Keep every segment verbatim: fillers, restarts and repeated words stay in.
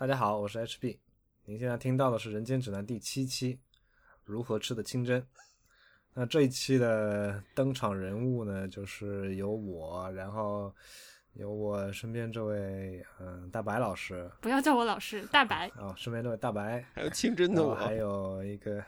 大家好，我是 H B， 您现在听到的是《人间指南》第七期，如何吃的清真。那这一期的登场人物呢，就是有我，然后有我身边这位嗯大白老师， 不要叫我老师，大白啊、哦，身边这位大白， 还有清真的我， 还有一个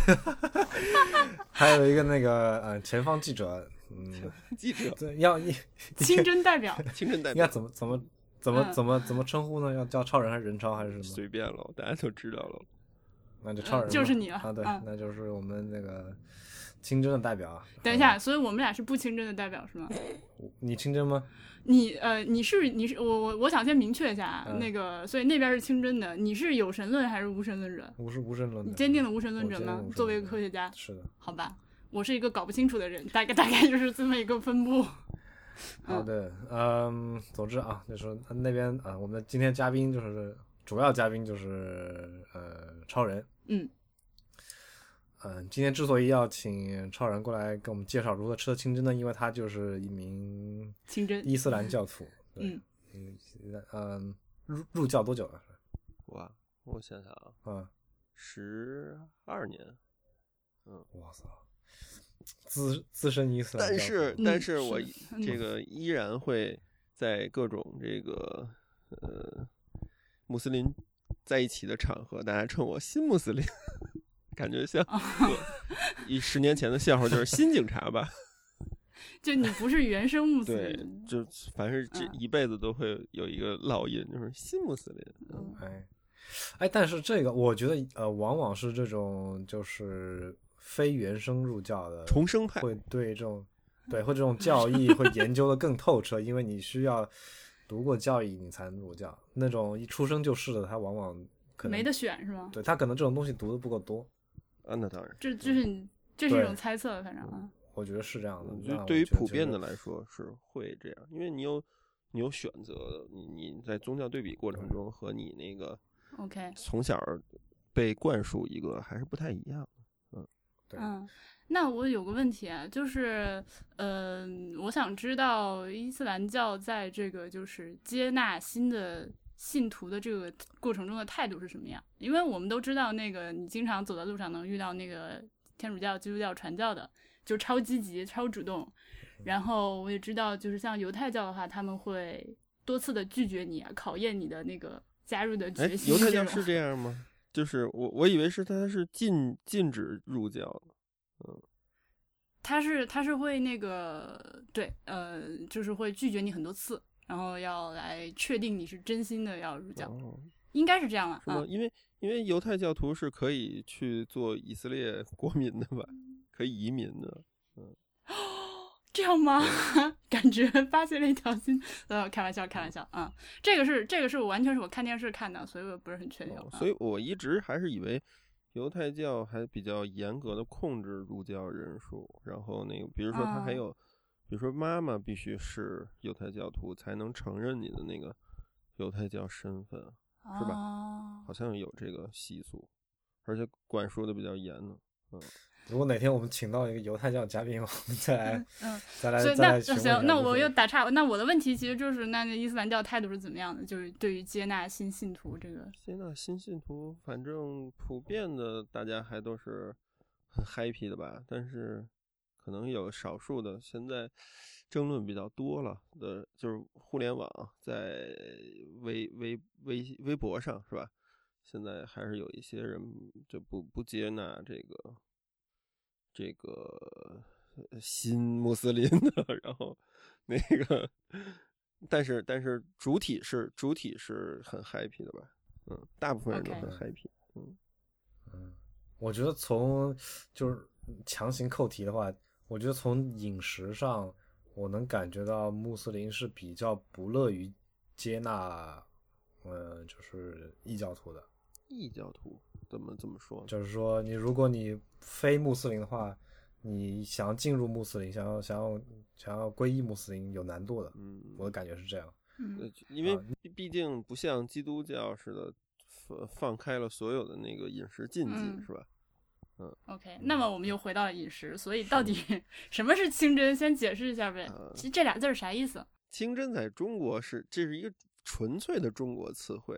还有一个那个呃前方记者，嗯， 记者要清真代表， 清真代表， 应该怎么怎么怎么怎么怎么称呼呢？要叫超人还是人超还是什么？ 随便了，大家都知道了。 那就超人、 嗯、就是你了啊，对、 嗯， 那就是我们那个清真的代表啊。 等一下，所以我们俩是不清真的代表是吗？ 你清真吗？ 你呃，你是你是我我我想先明确一下、 嗯， 那个，所以那边是清真的，你是有神论还是无神论者？ 我是无神论的。 你坚定的无神论者吗？ 论作为一个科学家， 是的。 好吧，我是一个搞不清楚的人，大概大概就是这么一个分布。 好的，嗯，总之啊，就是那边啊，我们今天嘉宾就是主要嘉宾就是呃超人， 嗯， 嗯、呃，今天之所以要请超人过来给我们介绍如何吃的清真呢，因为他就是一名清真伊斯兰教徒， 嗯嗯嗯，入入教多久了？ 哇，我想想啊， 嗯， 十二年，嗯， 哇塞。资资深伊斯兰， 但是但是我嗯、 这个依然会在各种这个呃穆斯林在一起的场合，大家称我新穆斯林，感觉像一十年前的笑话，就是新警察吧。 就你不是原生穆斯林， 对，就凡是这一辈子都会有一个烙印，就是新穆斯林。 嗯，哎，哎，但是这个我觉得呃，往往是这种就是非原生入教的重生派， 会对这种对会这种教义会研究的更透彻，因为你需要读过教义你才能入教。那种一出生就是的，他往往可能没得选是吗？ 对，他可能这种东西读的不够多。 啊，那当然， 这这是你这是一种猜测，反正啊。 我觉得是这样的。 就对于普遍的来说是会这样，因为你有你有选择，你你在宗教对比过程中和你那个 OK 从小被灌输一个还是不太一样。嗯， 对。 嗯，那我有个问题啊，就是呃，我想知道伊斯兰教在这个就是接纳新的信徒的这个过程中的态度是什么样？因为我们都知道，那个你经常走在路上能遇到那个天主教、基督教传教的。就超积极超主动，然后我也知道就是像犹太教的话，他们会多次的拒绝你啊，考验你的那个加入的决心。 犹太教是这样吗？就是我我以为是他是禁禁止入教的。嗯， 他是他是会那个对呃就是会拒绝你很多次，然后要来确定你是真心的要入教。 哦， 应该是这样了。 是吗？ 嗯、 因为因为犹太教徒是可以去做以色列国民的吧，可以移民的。嗯， 这样吗？感觉发现了一条新呃，开玩笑开玩笑啊、嗯，这个是这个是我完全是我看电视看的，所以我不是很确定、 哦。所以我一直还是以为犹太教还比较严格的控制入教人数，然后那个比如说他还有、嗯、比如说妈妈必须是犹太教徒才能承认你的那个犹太教身份，是吧？ 哦、 好像有这个习俗，而且管束的比较严呢。嗯， 如果哪天我们请到一个犹太教嘉宾，我们再来， 嗯，嗯再来， 所以再来那行，那我又打岔。那我的问题其实就是，那伊斯兰教态度是怎么样的？就是对于接纳新信徒这个， 接纳新信徒，反正普遍的大家还都是很 happy 的吧，但是可能有少数的，现在争论比较多了的，就是互联网在微微微微博上是吧？现在还是有一些人就不不接纳这个这个新穆斯林的，然后那个，但是但是主体是主体是很 happy 的吧？嗯，大部分人都很 happy。嗯嗯，我觉得从就是强行扣题的话，我觉得从饮食上，我能感觉到穆斯林是比较不乐于接纳，呃，就是异教徒的。 异教徒怎么怎么说？ 就是说，你如果你非穆斯林的话，你想要进入穆斯林，想要想要想要皈依穆斯林有难度的。 嗯， 我的感觉是这样。 嗯， 因为毕竟不像基督教似的放开了所有的那个饮食禁忌， 嗯、 是吧？嗯 ，OK， 那么我们又回到了饮食，所以到底什么是清真？先解释一下呗。 呃、 其实这俩字儿啥意思？ 清真在中国是这是一个纯粹的中国词汇。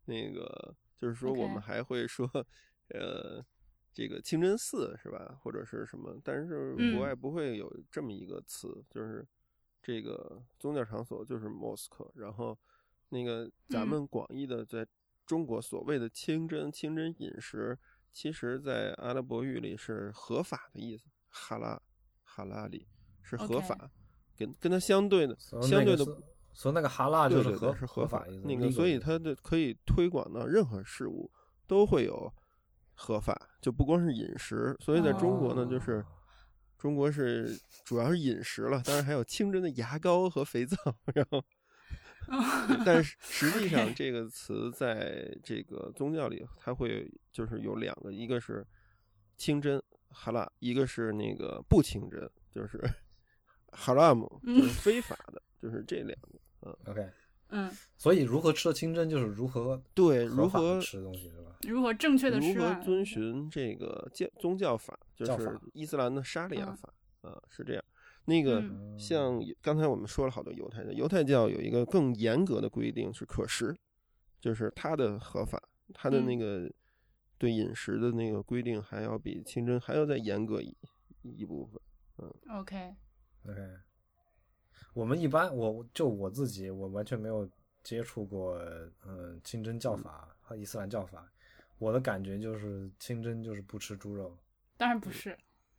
那个就是说我们还会说， okay. 呃，这个清真寺是吧，或者是什么，但是国外不会有这么一个词，嗯、就是这个宗教场所就是 mosque， 然后那个咱们广义的在中国所谓的清真、嗯、清真饮食，其实在阿拉伯语里是合法的意思，哈拉哈拉里是合法。Okay.跟跟它相对的，相对的， 所以那个哈拉就是合对对对是合法那个，所以它的可以推广到任何事物都会有合法，就不光是饮食。所以在中国呢，哦、就是中国是主要是饮食了，当然还有清真的牙膏和肥皂，然后，但是实际上这个词在这个宗教里，它会就是有两个，一个是清真哈拉，一个是那个不清真，就是。haram 就是非法的，嗯、就是这两个。嗯 ，OK， 嗯， 所以如何吃的清真就是如何对如何吃东西是吧？ 如何正确的吃， 如何遵循这个教宗教法，就是伊斯兰的沙利亚法啊、呃，是这样。那个、嗯、像刚才我们说了好多犹太教，犹太教有一个更严格的规定是可食，就是它的合法，它的那个对饮食的那个规定还要比清真还要再严格一一部分。嗯 ，OK。 OK， 我们一般我就我自己，我完全没有接触过，嗯，清真教法和伊斯兰教法。我的感觉就是清真就是不吃猪肉。 当然不是，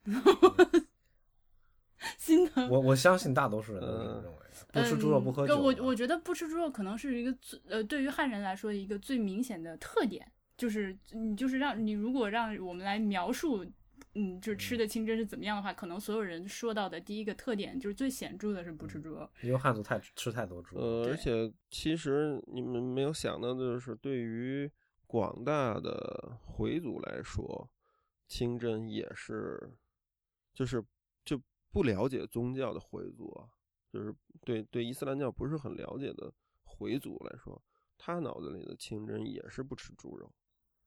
心疼。 我我相信大多数人都是认为、嗯、不吃猪肉不喝酒。 我我觉得不吃猪肉可能是一个最呃，对于汉人来说一个最明显的特点，就是你就是让你如果让我们来描述。嗯，就是吃的清真是怎么样的话，可能所有人说到的第一个特点就是最显著的是不吃猪肉， 因为汉族太吃太多猪肉。 呃，而且其实你们没有想到的就是，对于广大的回族来说，清真也是，就是就不了解宗教的回族啊，就是对对伊斯兰教不是很了解的回族来说，他脑子里的清真也是不吃猪肉。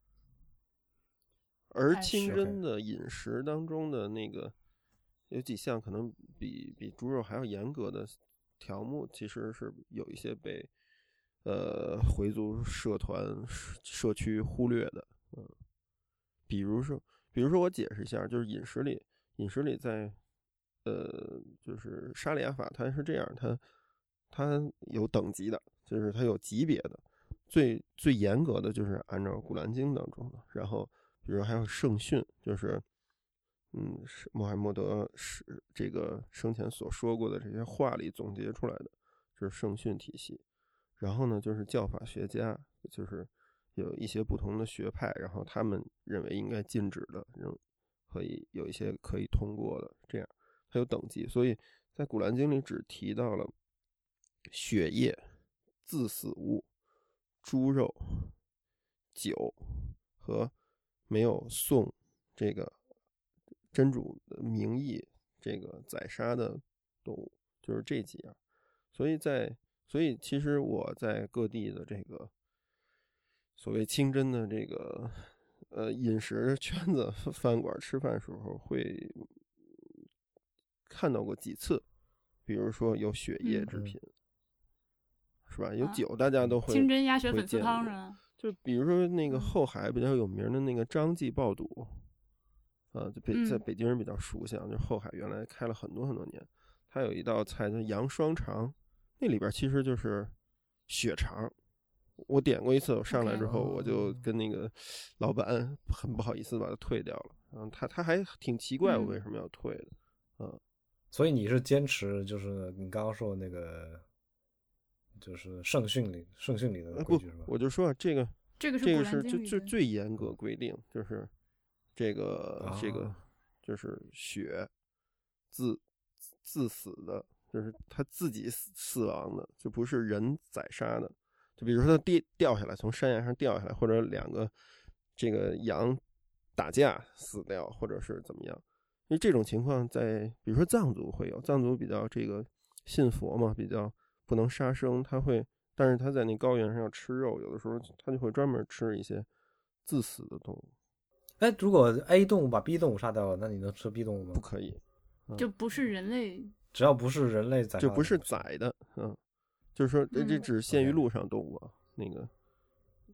而清真的饮食当中的那个有几项可能比比猪肉还要严格的条目，其实是有一些被呃回族社团社区忽略的。嗯，比如说，比如说我解释一下，就是饮食里，饮食里在呃就是沙里亚法，它是这样，它它有等级的，就是它有级别的，最最严格的就是按照古兰经当中的，然后。比如还有圣训，就是嗯，穆罕默德是这个生前所说过的这些话里总结出来的，这是圣训体系。然后呢，就是教法学家，就是有一些不同的学派，然后他们认为应该禁止的，可以有一些可以通过的，这样它有等级。所以在古兰经里只提到了血液、自死物、猪肉、酒和没有送这个真主的名义这个宰杀的动物，就是这几样。所以在所以其实我在各地的这个所谓清真的这个呃饮食圈子饭馆吃饭的时候会看到过几次，比如说有血液制品、嗯、是吧？有酒大家都会、啊、 清真鸭血粉丝汤是吧？ 就比如说那个后海比较有名的那个张记爆肚，啊，就北在北京人比较熟悉啊，就是后海原来开了很多很多年，它有一道菜叫羊双肠，那里边其实就是血肠。我点过一次，我上来之后我就跟那个老板很不好意思把它退掉了，嗯，他他还挺奇怪我为什么要退的，嗯， 所以你是坚持就是你刚刚说的那个。就是圣训里圣训里的规矩是吧？ 我就说这个这个是这个是最最最严格规定，就是这个、啊、这个就是血自自死的，就是他自己死死亡的，就不是人宰杀的。就比如说他跌掉下来，从山崖上掉下来，或者两个这个羊打架死掉，或者是怎么样。因为这种情况在比如说藏族会有，藏族比较这个信佛嘛，比较。不能杀生，他会，但是他在那高原上要吃肉，有的时候他就会专门吃一些自死的动物。 哎，如果 A 动物把 B 动物杀掉了，那你能吃 B 动物吗？ 不可以， 嗯、就不是人类， 只要不是人类宰， 就不是宰的，嗯，就是说这只限于陆上动物啊，嗯、那个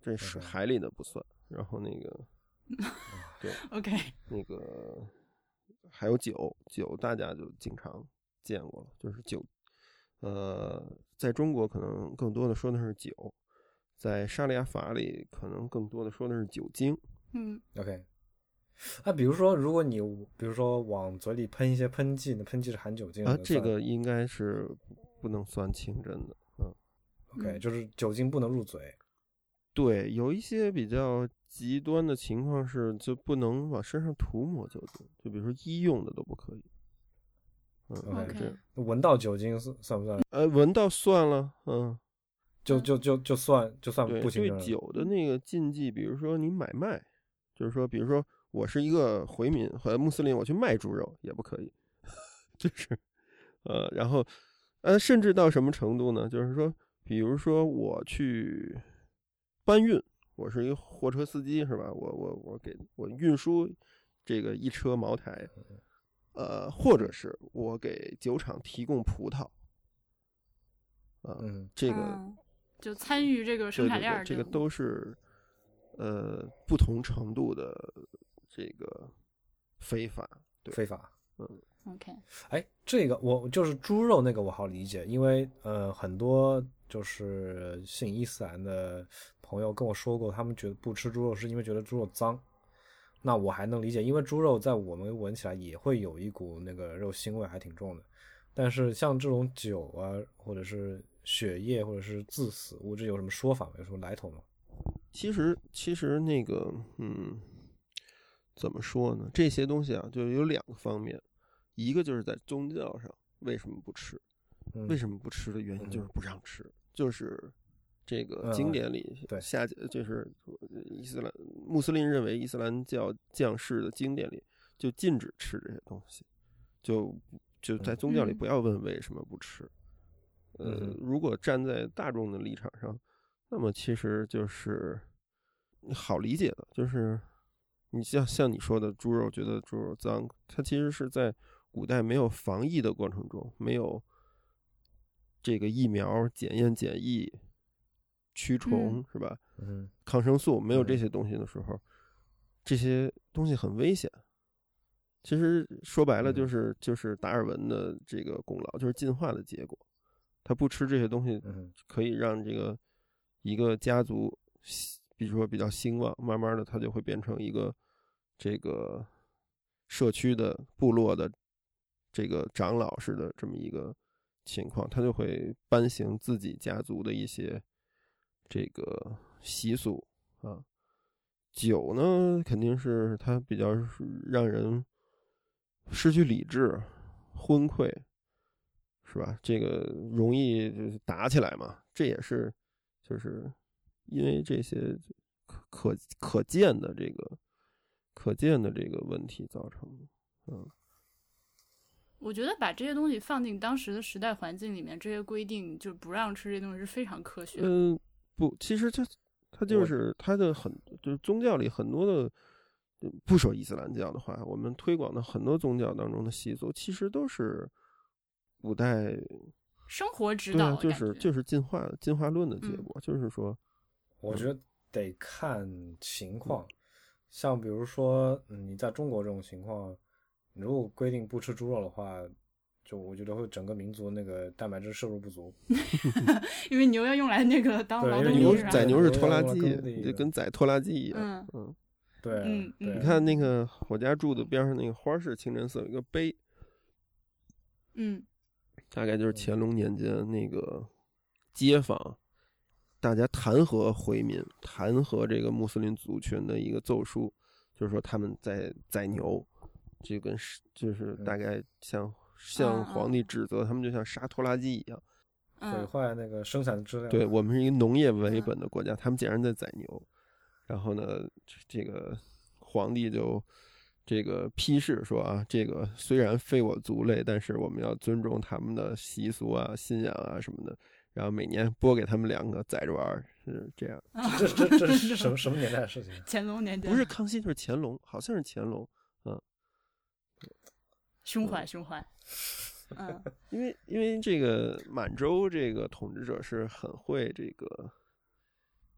这是海里的不算。然后那个，对 ，OK， 那个还有酒，酒大家就经常见过了，就是酒，呃，在中国可能更多的说的是酒，在沙利亚法里可能更多的说的是酒精。 嗯 OK， 那比如说，如果你比如说往嘴里喷一些喷剂，那喷剂是含酒精的啊，这个应该是不能算清真的。嗯 ，OK， 就是酒精不能入嘴。 对，有一些比较极端的情况是，就不能往身上涂抹酒精，就比如说医用的都不可以。嗯 OK， 这闻到酒精算不算？ 呃，闻到算了，嗯， 就就就就算就算对不清真对酒的那个禁忌，比如说你买卖，就是说，比如说我是一个回民和穆斯林，我去卖猪肉也不可以，就是呃，然后呃，甚至到什么程度呢？就是说，比如说我去搬运，我是一个货车司机，是吧？我我我给我运输这个一车茅台，呃，或者是我给酒厂提供葡萄，啊、呃嗯， 这个、 嗯、就参与这个生产链儿， 对对对，这个都是呃不同程度的这个非法，对非法。 嗯 OK， 哎，这个我就是猪肉那个我好理解，因为呃很多就是信伊斯兰的朋友跟我说过，他们觉得不吃猪肉是因为觉得猪肉脏。那我还能理解，因为猪肉在我们闻起来也会有一股那个肉腥味，还挺重的。但是像这种酒啊，或者是血液，或者是致死物，这有什么说法吗？有什么来头吗？ 其实其实那个嗯，怎么说呢？这些东西啊，就有两个方面。一个就是在宗教上为什么不吃， 嗯、 为什么不吃的原因就是不让吃，嗯、就是这个经典里对下就是伊斯兰穆斯林认为伊斯兰教将士的经典里就禁止吃这些东西，就就在宗教里不要问为什么不吃。 嗯、 呃，如果站在大众的立场上，那么其实就是好理解的，就是你像像你说的猪肉觉得猪肉脏，它其实是在古代没有防疫的过程中，没有这个疫苗检验检疫驱虫、 嗯、 是吧？ 嗯， 抗生素没有这些东西的时候，嗯、这些东西很危险。其实说白了就是、嗯、就是达尔文的这个功劳，就是进化的结果。他不吃这些东西，可以让这个一个家族，比如说比较兴旺，慢慢的他就会变成一个这个社区的部落的这个长老式的这么一个情况，他就会颁行自己家族的一些这个习俗啊。酒呢，肯定是它比较让人失去理智、昏聩，是吧？这个容易就是打起来嘛，这也是就是因为这些可可见的这个可见的这个问题造成的。嗯， 我觉得把这些东西放进当时的时代环境里面，这些规定就不让吃这些东西是非常科学的。 嗯，不，其实它它就是它的很就是宗教里很多的，不说伊斯兰教的话，我们推广的很多宗教当中的习俗，其实都是古代生活指导， 对、啊，就是就是进化进化论的结果， 嗯、 就是说， 我觉得得看情况，嗯、像比如说，嗯，你在中国这种情况，如果规定不吃猪肉的话，就我觉得会整个民族那个蛋白质摄入不足， 因为牛要用来那个当劳动力， 牛宰牛是拖拉机，就跟宰拖拉机一样。 嗯嗯， 对， 嗯对， 你看那个我家住的边上那个花市清真寺有一个碑， 嗯， 大概就是乾隆年间那个街坊大家弹劾回民、弹劾这个穆斯林族群的一个奏书，就是说他们在宰牛，就跟就是大概像。向皇帝指责他们就像杀拖拉机一样， 毁坏那个生产质量。 对，我们是一个农业为本的国家，他们竟然在宰牛。然后呢，这个皇帝就这个批示说啊，这个虽然非我族类，但是我们要尊重他们的习俗啊、信仰啊什么的。然后每年拨给他们两个宰着玩，是这样。 这这这是什么什么年代的事情？ 乾隆年代不是康熙就是乾隆，好像是乾隆，嗯。 胸怀胸怀，嗯， 因为因为这个满洲这个统治者是很会这个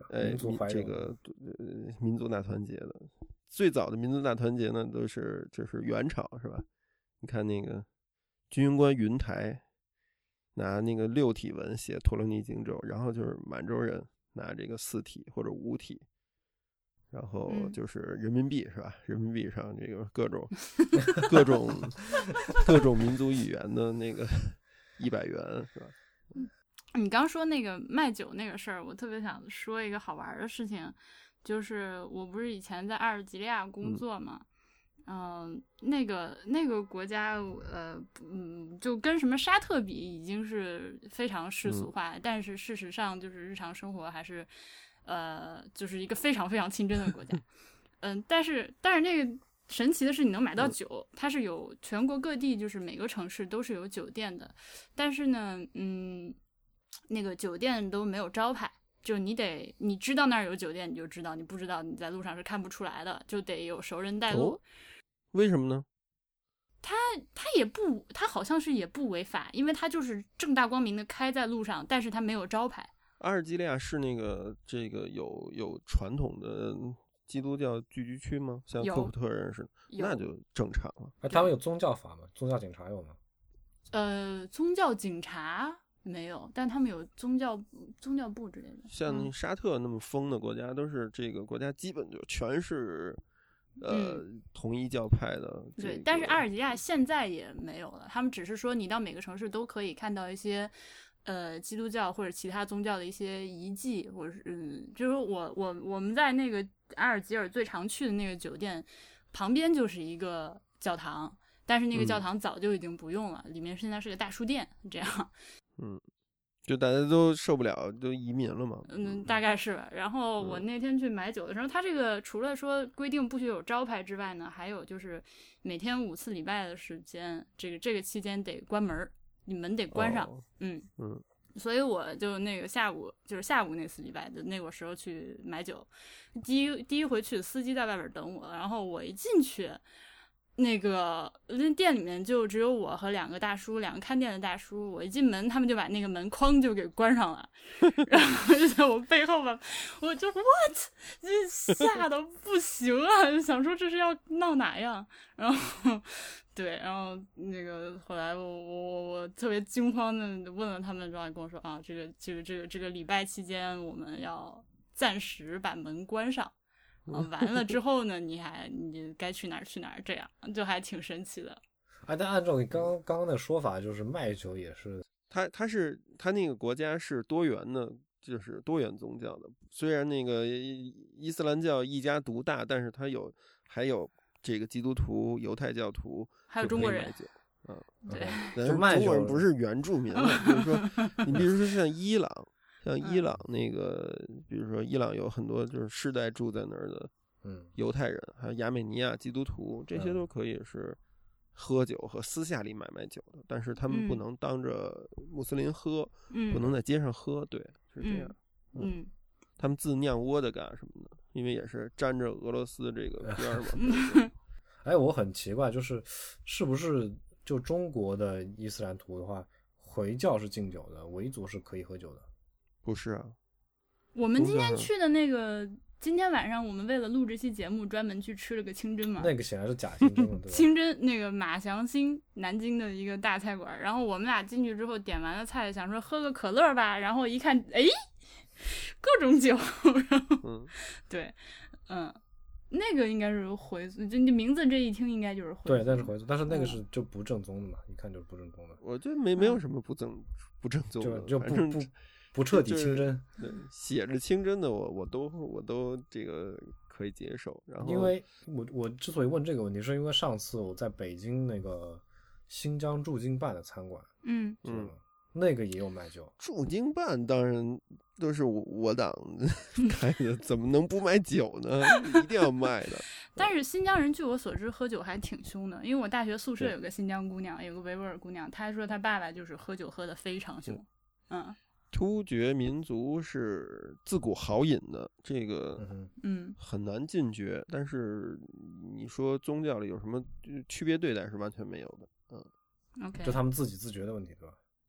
哎， 民族怀柔这个呃民族大团结的。最早的民族大团结呢，都是这是元朝是吧？你看那个军官云台拿那个六体文写《陀罗尼经咒》，然后就是满洲人拿这个四体或者五体，然后就是人民币是吧？人民币上这个各种各种各种民族语言的那个一百元是吧？ 你刚说那个卖酒那个事儿，我特别想说一个好玩的事情，就是我不是以前在阿尔及利亚工作嘛，嗯、呃，那个那个国家，呃，嗯，就跟什么沙特比，已经是非常世俗化，嗯、但是事实上就是日常生活还是，呃，就是一个非常非常清真的国家，嗯、呃，但是但是那个神奇的是，你能买到酒，它是有全国各地，就是每个城市都是有酒店的，但是呢，嗯。那个酒店都没有招牌，就你得你知道那儿有酒店你就知道，你不知道你在路上是看不出来的，就得有熟人带路。 哦、为什么呢？ 他他也不，他好像是也不违法，因为他就是正大光明的开在路上，但是他没有招牌。 阿尔及利亚是那个这个有有传统的基督教聚居区吗？像科普特人似的，那就正常了。 哎，他们有宗教法吗？宗教警察有吗？ 呃，宗教警察。没有，但他们有宗教宗教部之类的。 像沙特那么疯的国家，嗯、都是这个国家基本就全是呃、嗯、同一教派的、这个。 对，但是阿尔及利亚现在也没有了，他们只是说你到每个城市都可以看到一些呃基督教或者其他宗教的一些遗迹，或者是嗯，就是我我我们在那个阿尔及尔最常去的那个酒店旁边就是一个教堂，但是那个教堂早就已经不用了，嗯、里面现在是个大书店，这样。 嗯，就大家都受不了，都移民了嘛。 嗯，大概是吧。然后我那天去买酒的时候，他、嗯、这个除了说规定不许有招牌之外呢，还有就是每天五次礼拜的时间，这个这个期间得关门，你门得关上。 哦、 嗯嗯。 所以我就那个下午就是下午那次礼拜的那个时候去买酒，第一第一回去司机在外边等我，然后我一进去。那个那店里面就只有我和两个大叔，两个看店的大叔。我一进门，他们就把那个门框就给关上了，然后就在我背后吧，我就 what， 就吓得不行啊，就想说这是要闹哪样。然后对，然后那个后来我我我特别惊慌的问了他们，然后跟我说啊，这个这个这个这个礼拜期间我们要暂时把门关上。啊，完了之后呢，你还你该去哪儿去哪儿，这样就还挺神奇的。 哎，但按照你刚刚刚的说法，就是卖酒也是， 他他是他那个国家是多元的，就是多元宗教的。虽然那个伊斯兰教一家独大，但是他有还有这个基督徒、犹太教徒， 还有中国人。 嗯， 对， 但是中国人不是原住民了，就是说，你比如说像伊朗。像伊朗那个、嗯，比如说伊朗有很多就是世代住在那儿的， 嗯， 犹太人，还有亚美尼亚基督徒，这些都可以是喝酒和私下里买卖酒的，但是他们不能当着穆斯林喝， 嗯、 不能在街上喝，对，是这样。 嗯，嗯他们自酿窝的干什么的？因为也是沾着俄罗斯这个边儿嘛。 哎，我很奇怪，就是是不是就中国的伊斯兰徒的话，回教是禁酒的，维族是可以喝酒的？ 不是啊， 我们今天去的那个，今天晚上我们为了录这期节目，专门去吃了个清真嘛。 那个显然是假清真了，对吧？ 清真那个马祥兴，南京的一个大菜馆。然后我们俩进去之后点完了菜，想说喝个可乐吧，然后一看，哎，各种酒。然后， 嗯， 对，嗯，那个应该是回族，就你名字这一听应该就是回族。 对，但是回族，但是那个是就不正宗的嘛，嗯、一看就是不正宗的。 我觉得没没有什么不正、嗯、不正宗的， 就就不不。不彻底清真， 对，写着清真的我我都我都这个可以接受。然后， 因为我我之所以问这个问题，是因为上次我在北京那个新疆驻京办的餐馆， 嗯嗯， 那个也有卖酒。 驻京办当然都是我我党开的，怎么能不卖酒呢？一定要卖的。 但是新疆人据我所知喝酒还挺凶的，因为我大学宿舍有个新疆姑娘，有个维吾尔姑娘，她说她爸爸就是喝酒喝得非常凶，嗯。 突厥民族是自古豪饮的，这个嗯很难禁绝，但是你说宗教里有什么区别对待是完全没有的，嗯 ，OK， 就他们自己自觉的问题，对吧？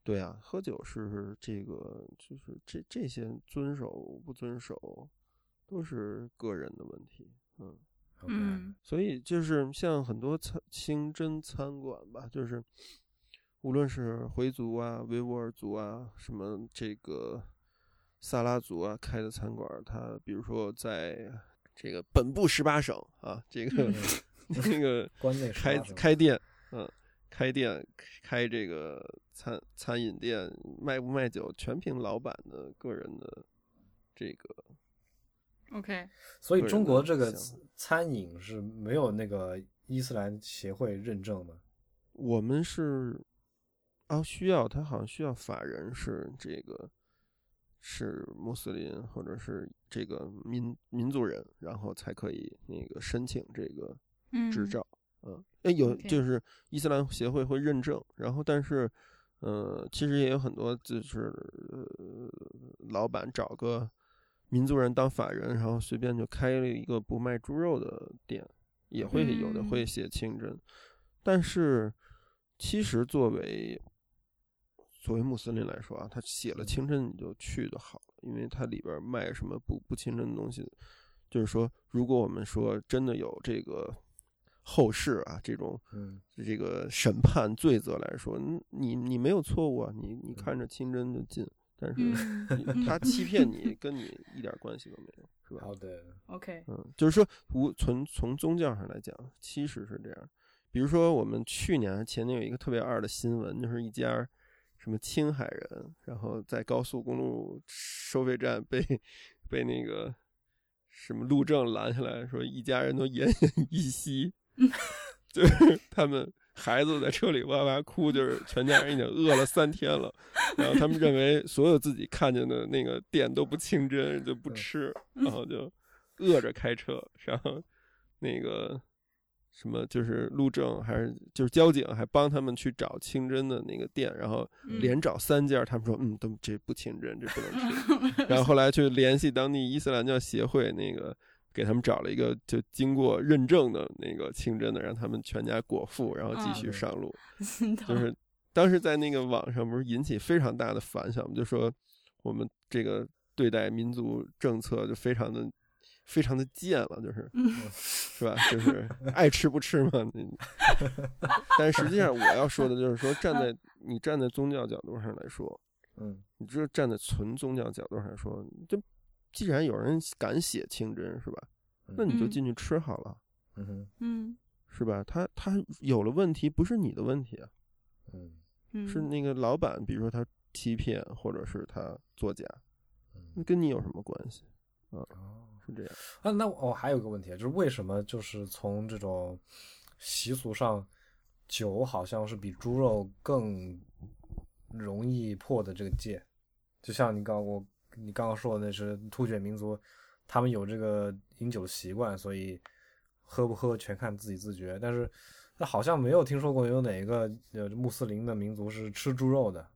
对啊，喝酒是这个，就是这这些遵守不遵守，都是个人的问题。嗯嗯所以就是像很多餐清真餐馆吧，就是无论是回族啊、维吾尔族啊、什么这个萨拉族啊开的餐馆，它比如说在这个本部十八省啊，这个、 嗯、 那个关内开开店，嗯。开店开这个餐餐饮店卖不卖酒全凭老板的个人的这个 OK， 所以中国这个餐饮是没有那个伊斯兰协会认证的。 我们是啊，需要他好像需要法人是这个是穆斯林或者是这个民民族人，然后才可以那个申请这个执照。嗯，哎，有就是伊斯兰协会会认证，然后但是，呃，其实也有很多就是呃，老板找个民族人当法人，然后随便就开了一个不卖猪肉的店，也会有的会写清真，但是其实作为作为穆斯林来说啊，他写了清真你就去就好了，因为它里边卖什么不不清真的东西，就是说，如果我们说真的有这个。后世啊，这种这个审判罪责来说，你你没有错误啊，你你看着清真就进，但是他欺骗你，跟你一点关系都没有，是吧？ 好的 ，OK， 嗯，就是说，无从从宗教上来讲，其实是这样。比如说，我们去年前年有一个特别二的新闻，就是一家什么青海人，然后在高速公路收费站被被那个什么路政拦下来，说一家人都奄奄一息。就是他们孩子在车里哇哇哭，就是全家人已经饿了三天了，然后他们认为所有自己看见的那个店都不清真，就不吃，然后就饿着开车，然后那个什么就是路政还是就是交警还帮他们去找清真的那个店，然后连找三家，他们说嗯都这不清真，这不能吃，然后后来去联系当地伊斯兰教协会那个。给他们找了一个就经过认证的那个清真的，让他们全家果腹，然后继续上路。嗯、就是当时在那个网上不是引起非常大的反响，就说我们这个对待民族政策就非常的非常的贱了，就是、嗯、是吧？就是爱吃不吃嘛。但实际上我要说的就是说，站在你站在宗教角度上来说，嗯，你只有站在纯宗教角度上来说，就。既然有人敢写清真，是吧？那你就进去吃好了， 嗯嗯， 是吧？他他有了问题，不是你的问题啊， 嗯， 是那个老板，比如说他欺骗，或者是他作假，那跟你有什么关系啊？是这样啊。那我、哦、还有个问题，就是为什么就是从这种习俗上，酒好像是比猪肉更容易破的这个戒？就像你刚我。你刚刚说的那是突厥民族，他们有这个饮酒习惯，所以喝不喝全看自己自觉。但是，那好像没有听说过有哪个呃穆斯林的民族是吃猪肉的。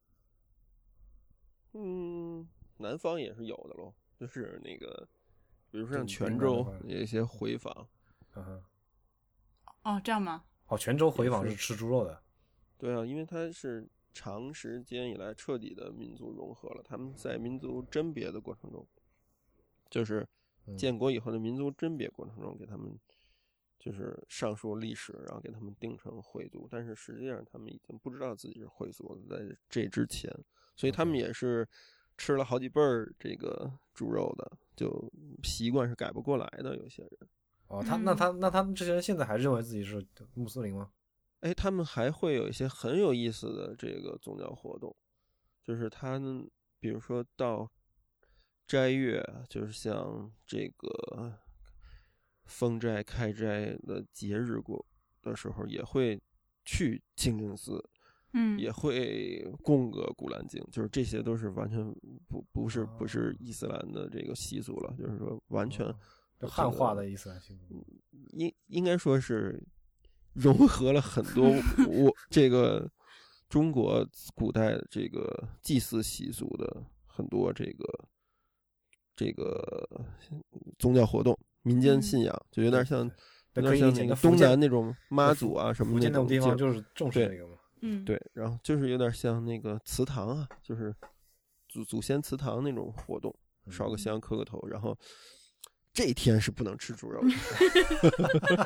嗯，南方也是有的咯，就是那个，比如说像泉州有一些回坊。 嗯哼。 哦，这样吗？ 哦，泉州回坊是吃猪肉的。 对啊，因为它是。长时间以来彻底的民族融合了，他们在民族甄别的过程中，就是建国以后的民族甄别过程中，给他们就是上述历史，然后给他们定成回族，但是实际上他们已经不知道自己是回族了，在这之前，所以他们也是吃了好几辈儿这个猪肉的，就习惯是改不过来的，有些人。 哦，他那他那他们这些人现在还认为自己是穆斯林吗？ 哎，他们还会有一些很有意思的这个宗教活动，就是他们比如说到斋月，就是像这个封斋开斋的节日过的时候，也会去清真寺， 嗯， 也会供个古兰经，就是这些都是完全不不是不是伊斯兰的这个习俗了，就是说完全、 这个、汉化的伊斯兰习俗， 应应该说是。融合了很多我这个中国古代这个祭祀习俗的很多这个这个宗教活动、民间信仰，就有点像有点像那个东南那种妈祖啊什么那种地方，就是重视这个嘛。 嗯， 对，然后就是有点像那个祠堂啊，就是祖祖先祠堂那种活动，烧个香磕个头，然后这一天是不能吃猪肉的。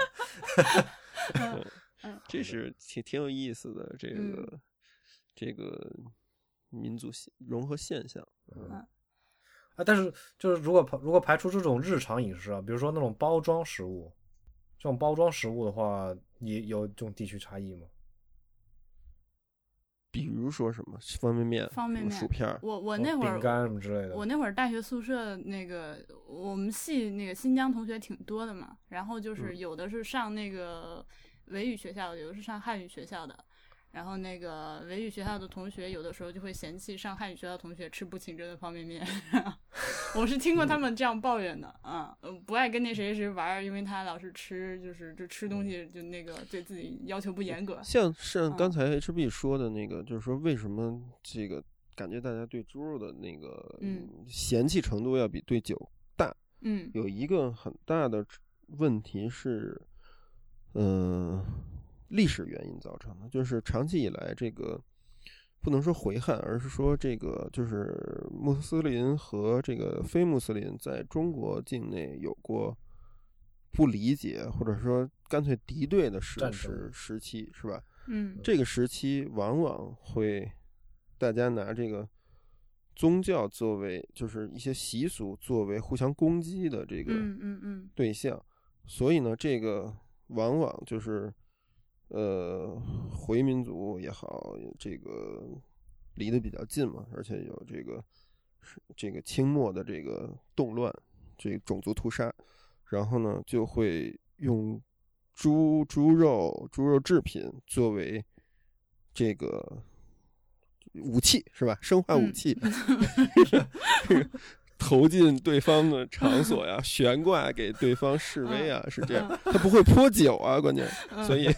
嗯，这是挺挺有意思的这个、嗯、这个民族融合现象。嗯， 啊，但是就是如果如果排除这种日常饮食啊，比如说那种包装食物，这种包装食物的话，也有这种地区差异吗？ 比如说什么方便面、 方便面、 薯片， 我我那会儿、 饼干什么之类的。 我那会儿大学宿舍那个我们系那个新疆同学挺多的嘛，然后就是有的是上那个维语学校的，有的是上汉语学校的。然后那个维语学校的同学有的时候就会嫌弃上汉语学校的同学吃不清真的方便面。我是听过他们这样抱怨的啊、嗯，不爱跟那谁谁玩，因为他老是吃就是就吃东西就那个对自己要求不严格。 像像刚才 H B 说的那个、嗯、就是说为什么这个感觉大家对猪肉的那个嫌弃程度要比对酒大， 嗯， 有一个很大的问题是嗯、呃历史原因造成的，就是长期以来这个不能说回汉，而是说这个就是穆斯林和这个非穆斯林在中国境内有过不理解或者说干脆敌对的时时时期，是吧？ 嗯， 这个时期往往会大家拿这个宗教作为就是一些习俗作为互相攻击的这个对象， 嗯嗯嗯， 所以呢，这个往往就是。呃，回民族也好，这个离得比较近嘛，而且有这个这个清末的这个动乱，这个种族屠杀，然后呢就会用猪猪肉、猪肉制品作为这个武器，是吧？生化武器。嗯投进对方的场所呀，悬挂给对方示威啊，是这样。他不会泼酒啊，关键，所以，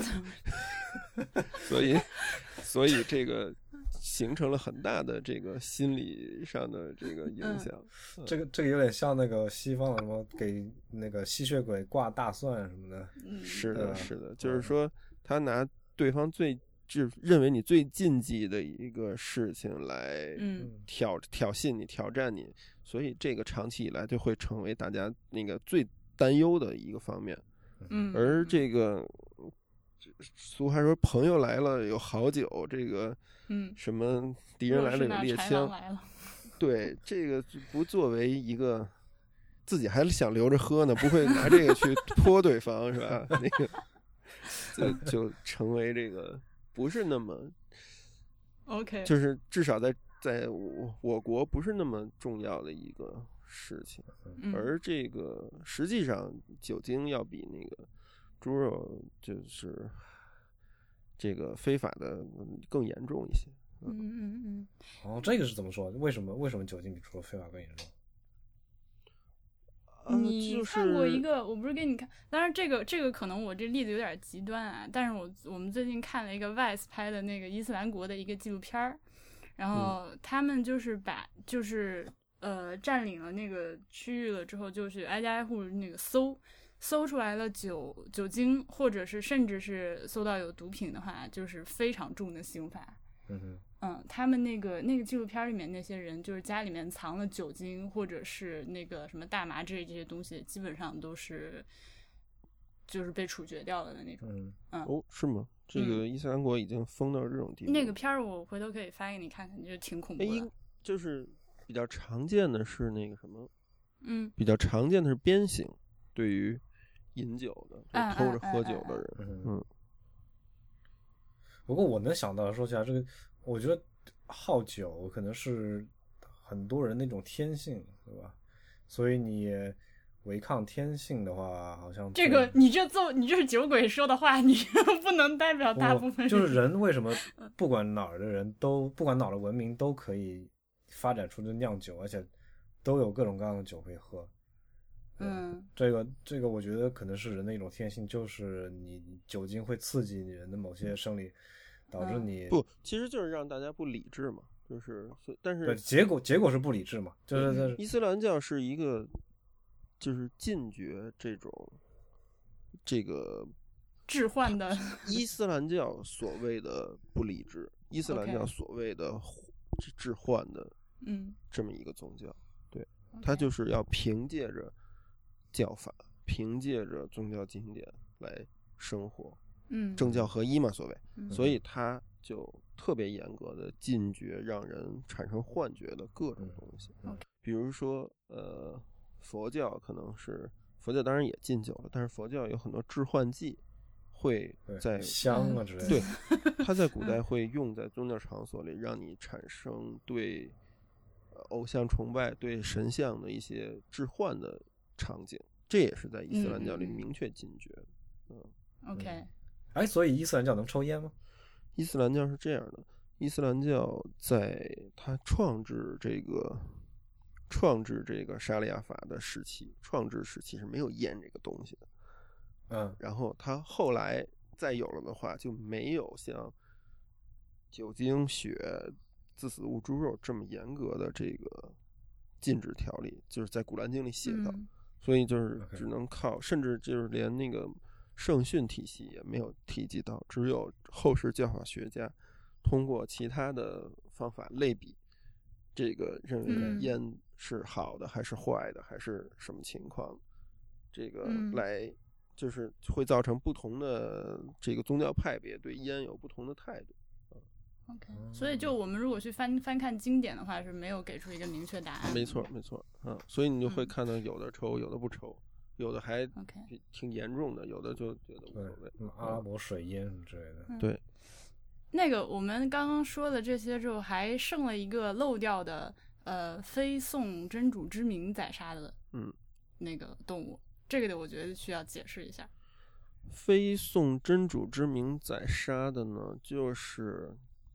所以，所以这个形成了很大的这个心理上的这个影响。 嗯、这个这个有点像那个西方的什么给那个吸血鬼挂大蒜什么的。 是的，是的，就是说他拿对方最。就认为你最禁忌的一个事情来挑、嗯、挑衅你、挑战你，所以这个长期以来就会成为大家那个最担忧的一个方面。 嗯， 而这个俗话说朋友来了有好酒，这个嗯什么敌人来了有猎枪，对，这个不作为一个自己还想留着喝呢，不会拿这个去泼对方是吧？那个就就成为这个。不是那么 ，OK， 就是至少在在我我国不是那么重要的一个事情， 嗯、 而这个实际上酒精要比那个猪肉就是这个非法的更严重一些。 嗯嗯嗯。 哦，这个是怎么说？为什么为什么酒精比猪肉非法更严重？ 你看过一个、呃就是、我不是给你看，当然这个这个可能我这例子有点极端啊，但是我我们最近看了一个 Vice 拍的那个伊斯兰国的一个纪录片儿，然后他们就是把就是呃占领了那个区域了之后，就是挨家挨户那个搜搜出来了酒酒精，或者是甚至是搜到有毒品的话，就是非常重的刑罚。 嗯哼。 嗯，他们那个那个纪录片里面那些人，就是家里面藏了酒精或者是那个什么大麻之类这些东西，基本上都是就是被处决掉了的那种。 嗯嗯哦，是吗？这个伊斯兰国已经疯到这种地步。 那个片儿我回头可以发给你看看，就挺恐怖的。 就是比较常见的是那个什么， 嗯， 比较常见的是鞭刑，对于饮酒的、就偷着喝酒的人。 嗯嗯。 嗯。 不过我能想到说起来这个。我觉得好酒可能是很多人那种天性，对吧？所以你违抗天性的话，好像这个你这做你这是酒鬼说的话，你不能代表大部分人。 就是人为什么不管哪儿的人都不管哪儿的文明都可以发展出这酿酒，而且都有各种各样的酒可以喝。 嗯， 这个这个我觉得可能是人的一种天性，就是你酒精会刺激你人的某些生理。导致你、 嗯、不，其实就是让大家不理智嘛，就是，但是对结果结果是不理智嘛，就是、 嗯、伊斯兰教是一个，就是禁绝这种，这个置换的伊斯兰教所谓的不理智，伊斯兰教 OK 所谓的置换的嗯这么一个宗教。对，它就是要凭借着教法，凭借着宗教经典来生活， 嗯政教合一嘛，所谓， 嗯所以它就特别严格的禁绝让人产生幻觉的各种东西。 嗯 OK 比如说，呃，佛教可能是佛教当然也禁酒了，但是佛教有很多致幻剂会在香啊之类的， 对，它在古代会用在宗教场所里，让你产生对呃偶像崇拜、对神像的一些致幻的场景，这也是在伊斯兰教里明确禁绝的。嗯 OK 哎，所以伊斯兰教能抽烟吗？ 伊斯兰教是这样的，伊斯兰教在它创制这个创制这个沙利亚法的时期，创制时期是没有烟这个东西的。 嗯， 然后它后来再有了的话，就没有像酒精、血、致死物、猪肉这么严格的这个禁止条例，就是在《古兰经》里写的， 嗯所以就是 OK 只能靠，甚至就是连那个圣训体系也没有提及到，只有后世教法学家通过其他的方法类比，这个认为嗯烟是好的还是坏的，还是什么情况，这个嗯来就是会造成不同的这个宗教派别对烟有不同的态度。 OK，所以就我们如果去翻翻看经典的话，是没有给出一个明确答案。 没错没错，嗯，所以你就会嗯看到有的抽有的不抽，有的还 OK 挺严重的，有的就觉得无对所谓。， 什么阿拉伯水烟什么之类的。 嗯对， 那个我们刚刚说的这些之后，还剩了一个漏掉的，呃，非宋真主之名宰杀的， 嗯， 那个动物，这个的我觉得需要解释一下。 非宋真主之名宰杀的呢，就是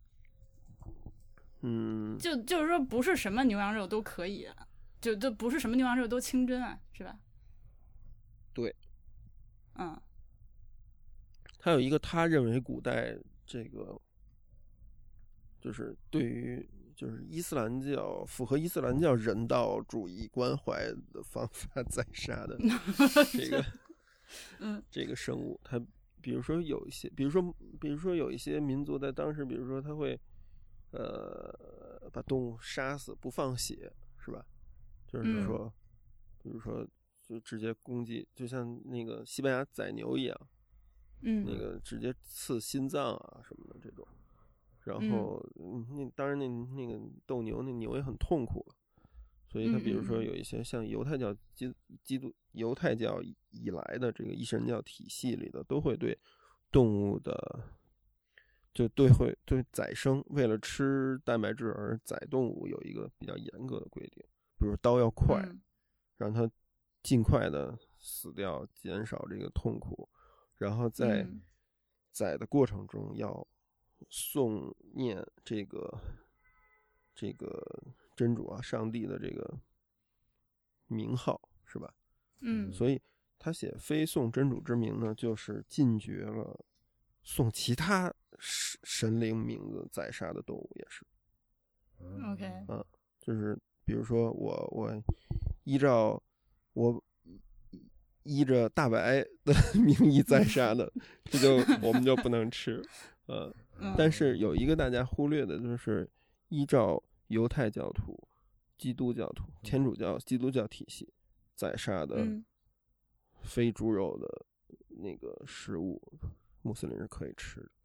嗯， 就就是说，不是什么牛羊肉都可以啊，就就不是什么牛羊肉都清真啊，是吧？ 对， 嗯他有一个他认为古代这个就是对于就是伊斯兰教符合伊斯兰教人道主义关怀的方法宰杀的这个嗯这个生物，它比如说有一些，比如说比如说有一些民族在当时，比如说他会呃把动物杀死不放血，是吧？就是说，比如说就直接攻击，就像那个西班牙宰牛一样。 嗯那个直接刺心脏啊什么的这种，然后嗯，那当然那那个斗牛那牛也很痛苦了，所以他比如说有一些像犹太教基基督犹太教以来的这个一神教体系里的，都会对动物的就对会对宰生为了吃蛋白质而宰动物有一个比较严格的规定，比如刀要快， 嗯让它尽快的死掉，减少这个痛苦。然后在嗯宰的过程中要诵念这个这个真主啊上帝的这个名号，是吧？ 嗯所以他写非诵真主之名呢，就是禁绝了诵其他神灵名字宰杀的动物，也是。 OK 嗯，就是比如说我我依照我依着大白的名义宰杀的，这就我们就不能吃。呃，但是有一个大家忽略的，就是依照犹太教徒、基督教徒、天主教、基督教体系宰杀的非猪肉的那个食物，穆斯林是可以吃的。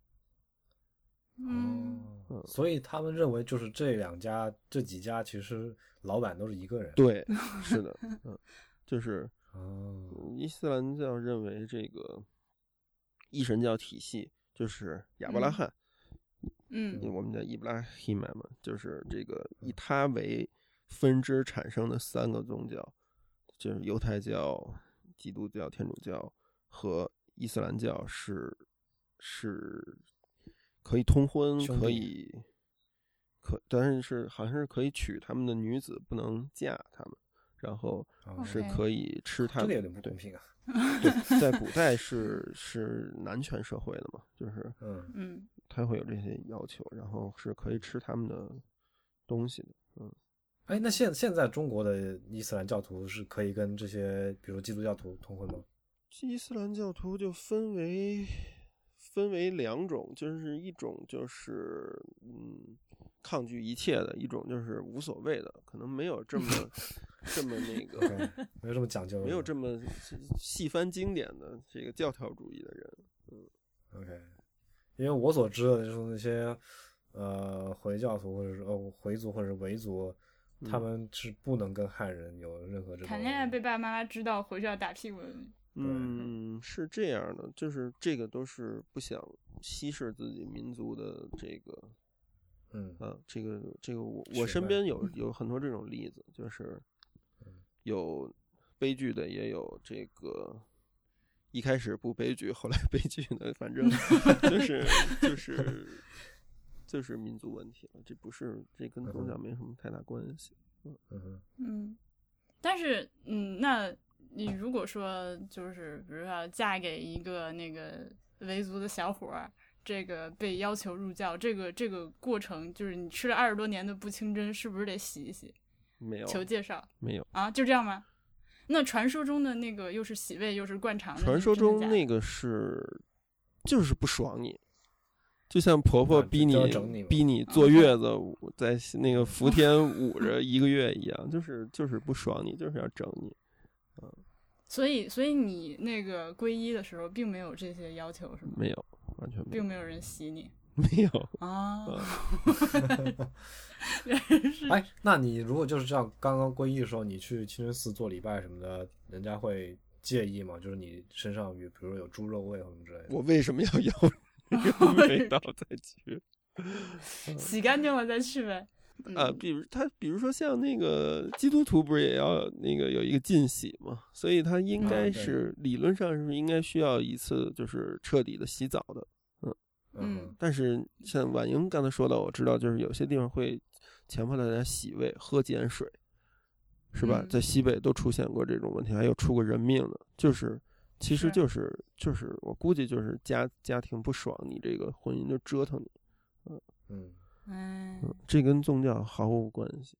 嗯， 哦，所以他们认为就是这两家这几家其实老板都是一个人。 对，是的，嗯，就是哦， 伊斯兰教认为这个一神教体系就是亚伯拉罕， 嗯， 我们叫伊布拉希曼嘛，就是这个以他为分支产生的三个宗教，就是犹太教、基督教、天主教和伊斯兰教是是可以通婚，可以可，但是好像是可以娶他们的女子，不能嫁他们，然后是可以吃他们。 这个有点不公平啊。 对，在古代是是男权社会的嘛，就是嗯嗯， 他会有这些要求，然后是可以吃他们的东西的。嗯， 哎，那现现在中国的伊斯兰教徒是可以跟这些比如基督教徒通婚吗？ 伊斯兰教徒就分为分为两种，就是一种就是嗯抗拒一切的，一种就是无所谓的，可能没有这么这么那个没有这么讲究， 没有这么细翻经典的这个教条主义的人。嗯 OK， 因为我所知的就是那些呃回教徒或者是哦回族或者是维族，他们是不能跟汉人有任何这种谈恋爱被爸爸妈妈知道，回去要打屁股。 嗯，是这样的，就是这个都是不想稀释自己民族的这个， 嗯啊，这个这个我我身边有有很多这种例子，就是有悲剧的，也有这个一开始不悲剧，后来悲剧的，反正就是就是就是民族问题了，这不是这跟宗教没什么太大关系。嗯嗯嗯，但是嗯，那你如果说就是比如说嫁给一个那个维族的小伙儿，这个被要求入教，这个这个过程就是你吃了二十多年的不清真，是不是得洗一洗？ 没有求介绍？ 没有啊，就这样吗？那传说中的那个又是洗胃又是灌肠的， 传说中那个是就是不爽你，就像婆婆逼你、啊、你逼你坐月子，在那个伏天捂着一个月一样，就是就是不爽你，就是要整你。嗯， 所以所以你那个皈依的时候并没有这些要求是吗？ 没有，完全没有， 并没有人洗你。 没有啊。 哎，那你如果就是这样刚刚皈依的时候，你去清真寺做礼拜什么的，人家会介意吗？就是你身上有，比如有猪肉味或什么之类的。 我为什么要要这个味道再去？ 洗干净了再去呗。 啊，比如他，比如说像那个基督徒不是也要那个有一个浸洗嘛，所以他应该是、嗯、理论上是应该需要一次就是彻底的洗澡的，嗯嗯。 但是像婉莹刚才说的，我知道就是有些地方会强迫大家洗胃、喝碱水，是吧？ 嗯、 在西北都出现过这种问题，还有出过人命的，就是其实就是是就是我估计就是家家庭不爽，你这个婚姻就折腾你，嗯嗯。 嗯， 这跟宗教毫无关系，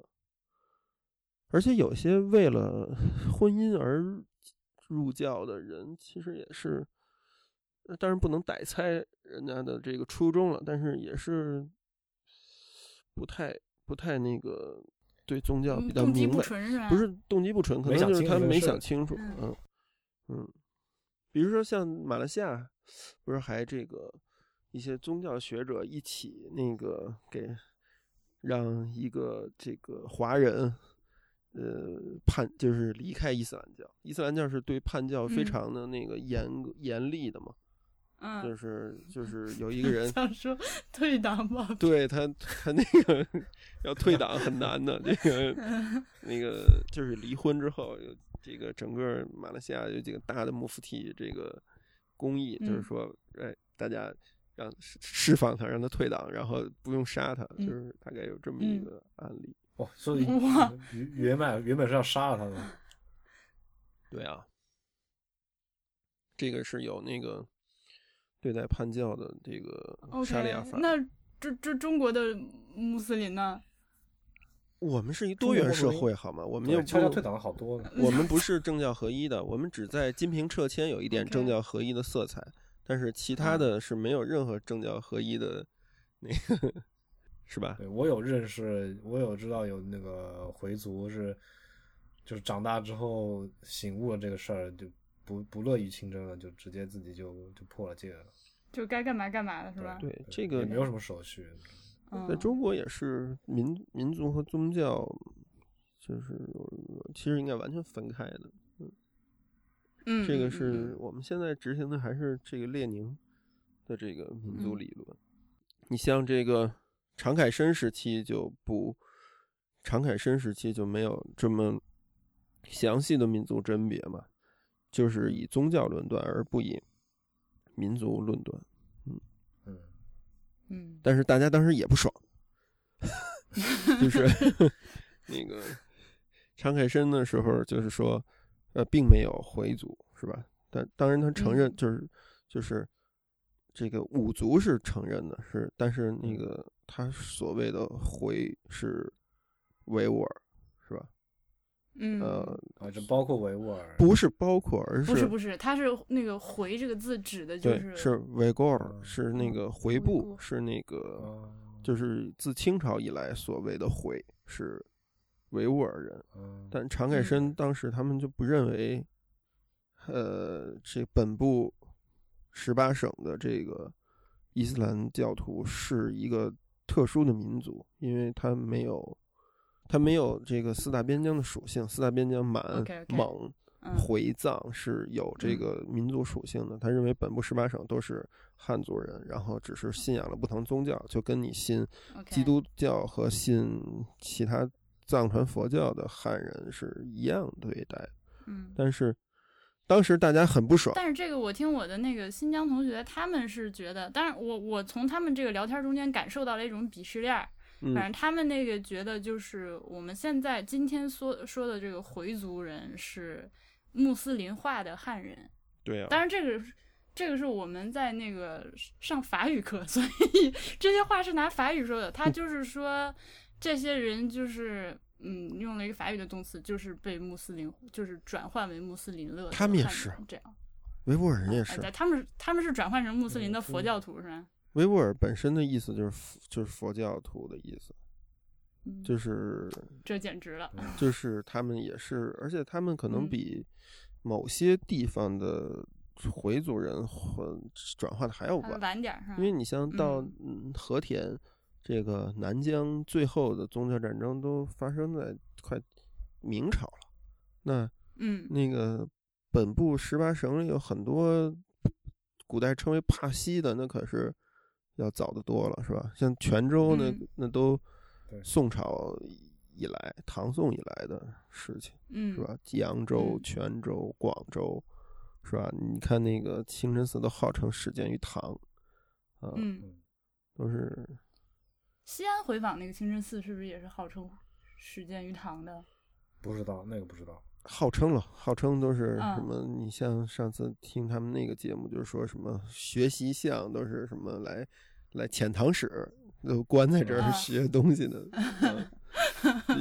而且有些为了婚姻而入教的人，其实也是，当然不能歹猜人家的这个初衷了，但是也是不太不太那个对宗教比较明白， 动机不纯是吧？ 不是动机不纯，可能就是他没想清楚，嗯嗯，比如说像马来西亚，不是还这个。一些宗教学者一起那个给让一个这个华人呃叛就是离开伊斯兰教，伊斯兰教是对叛教非常的那个严、嗯、严厉的嘛， 嗯， 就是就是有一个人想说退党吧， 对他他那个要退党很难的，这个那个就是离婚之后有这个整个马来西亚有几个大的穆夫提这个公益，就是说哎大家。让释放他，让他退党，然后不用杀他， 嗯、 就是大概有这么一个案例。 哇、嗯，所以原本原本是要杀了他的。 对啊，这个是有那个对待叛教的这个沙利亚法。 Okay, 那这这中国的穆斯林呢？ 我们是一多元社会，好吗？我们又不要退党好多了。 我们不是政教合一的，我们只在金瓶撤迁有一点政教合一的色彩。Okay.但是其他的是没有任何政教合一的那个，是吧？ 对，我有认识，我有知道有那个回族是，就是长大之后醒悟了这个事儿，就不不乐于清真了，就直接自己就就破了戒了， 就该干嘛干嘛了，是吧？ 对，对这个也没有什么手续。 在中国也是民民族和宗教，就是其实应该完全分开的。 嗯， 这个是我们现在执行的还是这个列宁的这个民族理论。嗯、你像这个常凯申时期就不，常凯申时期就没有这么详细的民族甄别嘛，就是以宗教论断而不以民族论断。嗯嗯嗯， 但是大家当时也不爽，就是那个常凯申的时候，就是说。呃，并没有回族，是吧？但当然他承认，就是、嗯、就是这个五族是承认的，是，但是那个他所谓的回是维吾尔，是吧？ 嗯呃， 啊，这包括维吾尔， 不是包括，而是不是不是，它是那个回这个字指的就对是是维吾尔， 嗯是那个回回部， 部是那个哦， 就是自清朝以来所谓的回是维吾尔人， 嗯， 但常凯申当时他们就不认为，呃，这本部十八省的这个伊斯兰教徒是一个特殊的民族，因为他没有，他没有这个四大边疆的属性，四大边疆满、 OK，OK， 蒙、 嗯回藏是有这个民族属性的。他认为本部十八省都是汉族人，然后只是信仰了不同宗教，就跟你信 OK 基督教和信其他藏传佛教的汉人是一样对待。 嗯。 但是当时大家很不爽， 但是这个我听我的那个新疆同学，他们是觉得，当然我我从他们这个聊天中间感受到了一种鄙视链儿。 嗯反正他们那个觉得就是我们现在今天说说的这个回族人是穆斯林化的汉人。 对啊， 当然这个这个是我们在那个上法语课，所以这些话是拿法语说的。他就是说这些人就是嗯用了一个法语的动词，就是被穆斯林就是转换为穆斯林了的汉人。 他们也是这样。 维吾尔人也是， 哎他们他们是转换成穆斯林的嗯佛教徒是吧？ 维吾尔本身的意思就是佛就是佛教徒的意思， 嗯就是这简直了。 就是他们也是，而且他们可能嗯比某些地方的回族人混转化的还要还晚， 晚点儿是吧？ 因为你像到嗯嗯和田这个南疆最后的宗教战争都发生在快明朝了，那嗯那个本部十八省里有很多古代称为帕西的，那可是要早得多了，是吧？像泉州那、 嗯那都对宋朝以来、唐宋以来的事情， 嗯是吧？扬州、 嗯泉州、广州，是吧？你看那个清真寺都号称始建于唐，啊， 嗯， 都是西安回访那个清真寺是不是也是号称始建于唐的？ 不知道那个不知道， 号称了，号称都是嗯什么？你像上次听他们那个节目，就是说什么学习项都是什么来来遣唐使，都关在这儿啊学东西的。嗯就是，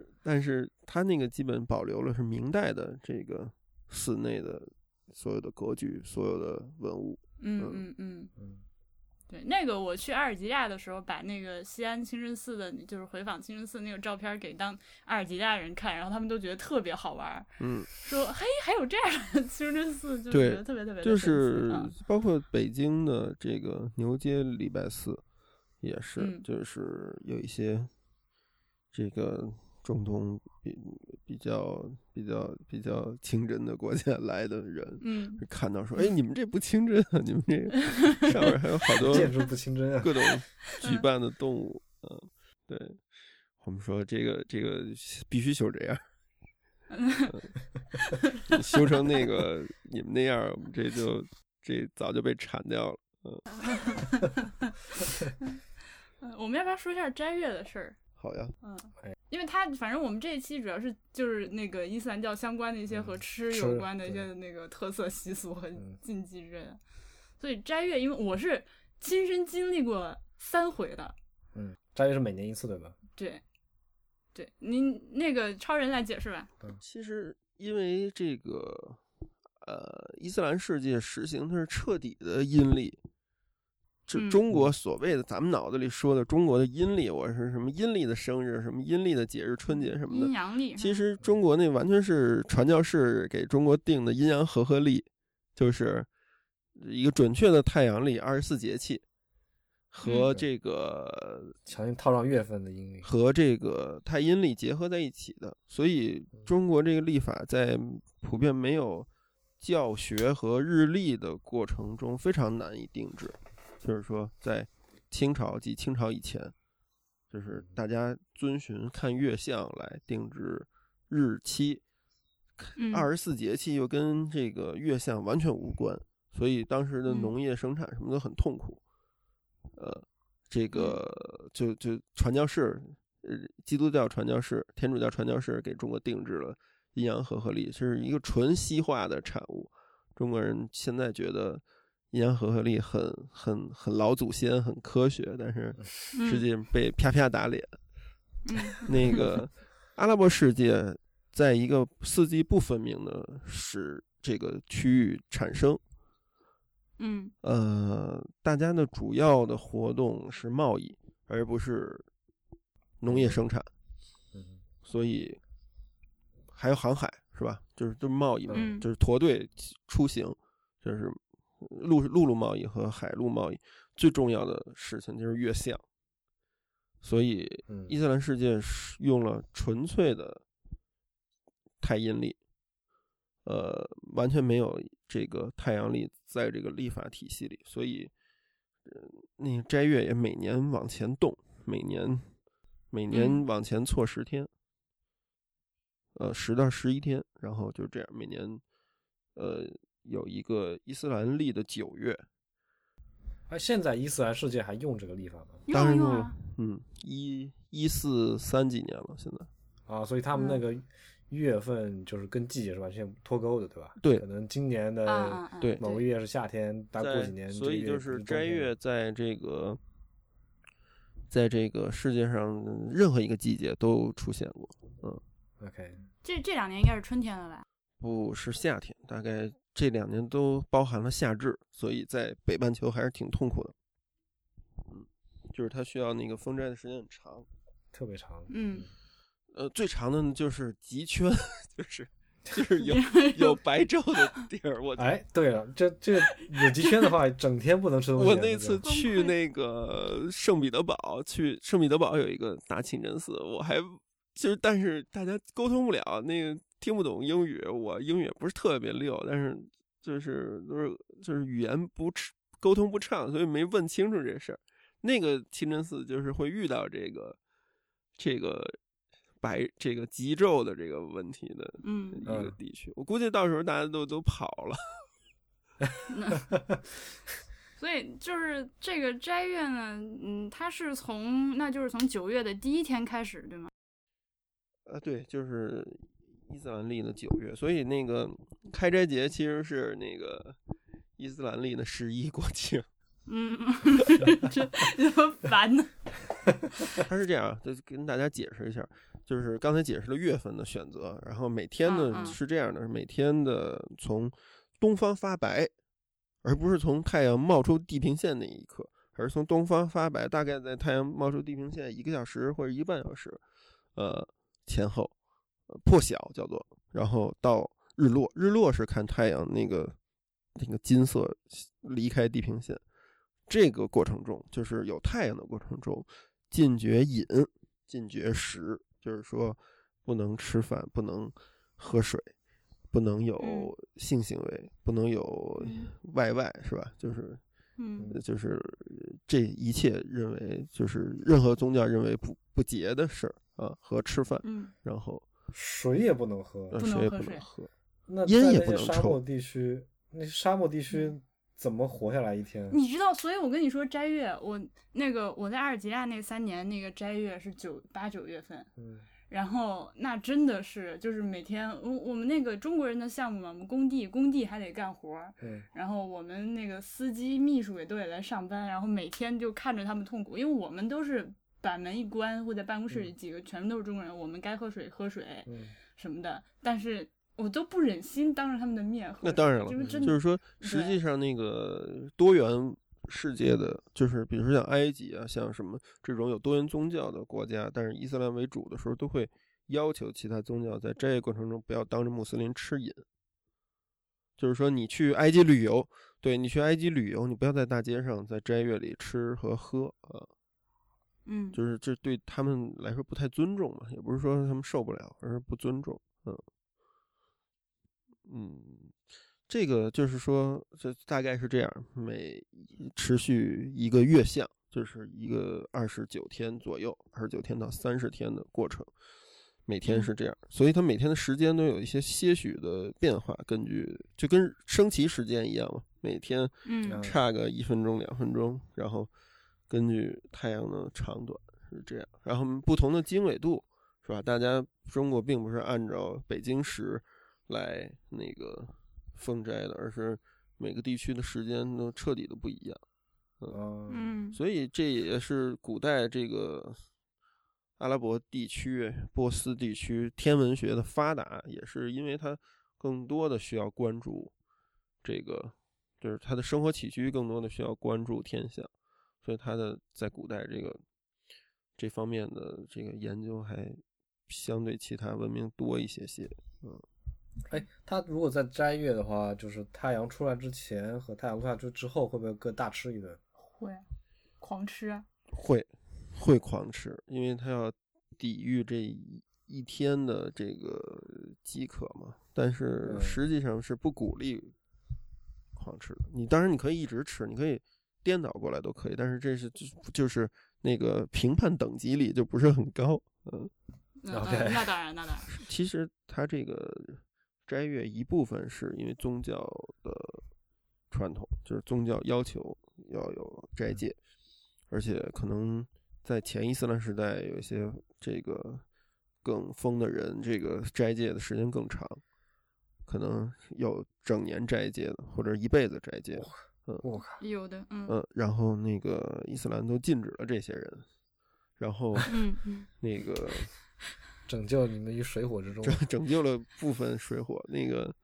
但是他那个基本保留了是明代的这个寺内的所有的格局，所有的文物。 嗯嗯嗯嗯， 嗯， 对，那个我去阿尔及利亚的时候，把那个西安清真寺的，就是回访清真寺那个照片给当阿尔及利亚人看，然后他们都觉得特别好玩， 嗯， 说嘿还有这样的清真寺，就对觉得特别特别的就神奇是啊包括北京的这个牛街礼拜寺，也是， 嗯就是有一些这个中东比比较比较比较清真的国家来的人， 嗯看到说，哎，你们这不清真啊，你们这个上面还有好多建筑不清真啊， 各种举办的动物，嗯，对，我们说这个这个必须修这样。嗯、修成那个你们那样，我们这就这早就被铲掉了。 嗯，我们要不要说一下斋月的事儿？ 好呀， 嗯，因为他反正我们这一期主要是就是那个伊斯兰教相关的一些和吃吃有关的一对些那个特色习俗和嗯禁忌之类的，所以斋月因为我是亲身经历过三回的， 嗯，斋月是每年一次对吧？ 对，对，您那个超人来解释吧。 其实因为这个呃，伊斯兰世界实行的是彻底的阴历。这嗯中国所谓的咱们脑子里说的中国的阴历，我是什么阴历的生日，什么阴历的节日，春节什么的阴。阳历， 其实中国那完全是传教士给中国定的阴阳和合历，就是一个准确的太阳历，二十四节气，和嗯这个强行套上月份的阴历， 和这个太阴历结合在一起的。所以中国这个历法在普遍没有教学和日历的过程中非常难以定制。就是说，在清朝及清朝以前，就是大家遵循看月相来定制日期， 嗯二十四节气又跟这个月相完全无关，所以当时的嗯农业生产什么都很痛苦。呃，这个就就传教士，呃，基督教传教士、天主教传教士给中国定制了阴阳和合历，是一个纯西化的产物。中国人现在觉得阴阳和合历很很很老祖先，很科学，但是实际上被啪啪打脸。 嗯那个阿拉伯世界在一个四季不分明的使这个区域产生。 嗯， 呃，大家的主要的活动是贸易，而不是农业生产。 嗯， 所以还有航海是吧？就是就是贸易嘛， 嗯、 就是驼队出行，就是陆陆路贸易和海陆贸易最重要的事情就是月相。所以伊斯兰世界是用了纯粹的太阴历，呃，完全没有这个太阳历在这个历法体系里，所以，呃，那个斋月也每年往前动，每年每年往前错十天，嗯、呃，十到十一天，然后就这样，每年，呃，有一个伊斯兰历的九月。 哎，现在伊斯兰世界还用这个历法吗？ 当然用了， 嗯，一一四三几年了，现在。 啊，所以他们那个月份就是跟季节是完全脱钩的，对吧？ 对， 可能今年的对某个月是夏天，但过几年所以就是斋月在这个在这个世界上任何一个季节都出现过。嗯 ，OK， 这这两年应该是春天了吧？ 不是夏天，大概这两年都包含了夏至，所以在北半球还是挺痛苦的。嗯，就是它需要那个封斋的时间很长， 特别长。 嗯。 呃，最长的呢就是极圈，就是就是有有白昼的地儿。我哎，对了，这这有极圈的话，整天不能吃东西。 我那次去那个圣彼得堡，去圣彼得堡有一个大清真寺，我还就是，但是大家沟通不了，那个听不懂英语，我英语也不是特别溜，但是就是都是就是语言不沟通不畅，所以没问清楚这事儿。那个清真寺就是会遇到这个这个。白这个极昼的这个问题的一个地区，嗯、我估计到时候大家都都跑了。 所以就是这个斋月呢，嗯，它是从那就是从九月的第一天开始，对吗？ 呃，对，就是伊斯兰历的九月，所以那个开斋节其实是那个伊斯兰历的十一国庆。 嗯，这怎么烦呢？ 它是这样，就跟大家解释一下。就是刚才解释了月份的选择，然后每天呢、嗯嗯、是这样的，每天的从东方发白，而不是从太阳冒出地平线那一刻，而是从东方发白，大概在太阳冒出地平线一个小时或者一个半小时，呃前后，呃、破晓叫做，然后到日落，日落是看太阳那个那个金色离开地平线，这个过程中就是有太阳的过程中，禁绝饮，禁绝食。就是说，不能吃饭，不能喝水，不能有性行为，嗯、不能有外外，是吧？就是， 嗯， 就是这一切认为就是任何宗教认为不不洁的事儿啊，和吃饭， 嗯， 然后水也不能喝， 不水也不能喝， 那烟也不能抽。 沙漠地区，那沙漠地区怎么活下来一天？ 你知道，所以我跟你说斋月，我那个我在阿尔及利亚那三年，那个斋月是九八九月份， 嗯。 然后那真的是就是每天我我们那个中国人的项目嘛，我们工地工地还得干活， 嗯， 然后我们那个司机秘书也都得来上班，然后每天就看着他们痛苦，因为我们都是把门一关或在办公室里几个全都是中国人，嗯、我们该喝水喝水什么的，嗯、但是我都不忍心当着他们的面喝。 那当然了， 就是就是说实际上那个多元世界的，就是比如说像埃及啊，像什么这种有多元宗教的国家，但是伊斯兰为主的时候，都会要求其他宗教在斋月过程中不要当着穆斯林吃饮。就是说你去埃及旅游，对你去埃及旅游，你不要在大街上在斋月里吃和喝啊。 嗯， 就是这对他们来说不太尊重嘛，也不是说他们受不了，而是不尊重。嗯嗯。这个就是说，这大概是这样，每持续一个月相，就是一个二十九天左右，二十九天到三十天的过程，每天是这样，所以它每天的时间都有一些些许的变化，根据就跟升旗时间一样嘛，每天差个一分钟两分钟，然后根据太阳的长短是这样，然后不同的经纬度是吧？大家中国并不是按照北京时来那个封斋的，而是每个地区的时间都彻底的不一样。嗯， 嗯， 所以这也是古代这个阿拉伯地区、波斯地区天文学的发达，也是因为它更多的需要关注这个，就是他的生活起居更多的需要关注天象，所以他的在古代这个这方面的这个研究还相对其他文明多一些些。嗯， 哎，他如果在斋月的话，就是太阳出来之前和太阳落下之之后，会不会各大吃一顿？ 会，狂吃啊。 会，会狂吃，因为他要抵御这一一天的这个饥渴嘛。但是实际上是不鼓励狂吃的。你当然你可以一直吃，你可以颠倒过来都可以，但是这是就就是那个评判等级里就不是很高。嗯。 嗯 okay. 那当然，那当然。 其实它这个斋月一部分是因为宗教的传统，就是宗教要求要有斋戒，而且可能在前伊斯兰时代有一些这个更疯的人，这个斋戒的时间更长，可能有整年斋戒的，或者一辈子斋戒的。嗯， 我靠， 有的，嗯嗯，然后那个伊斯兰都禁止了这些人，然后嗯嗯， 那个。 拯救你们于水火之中， 拯拯救了部分水火。那个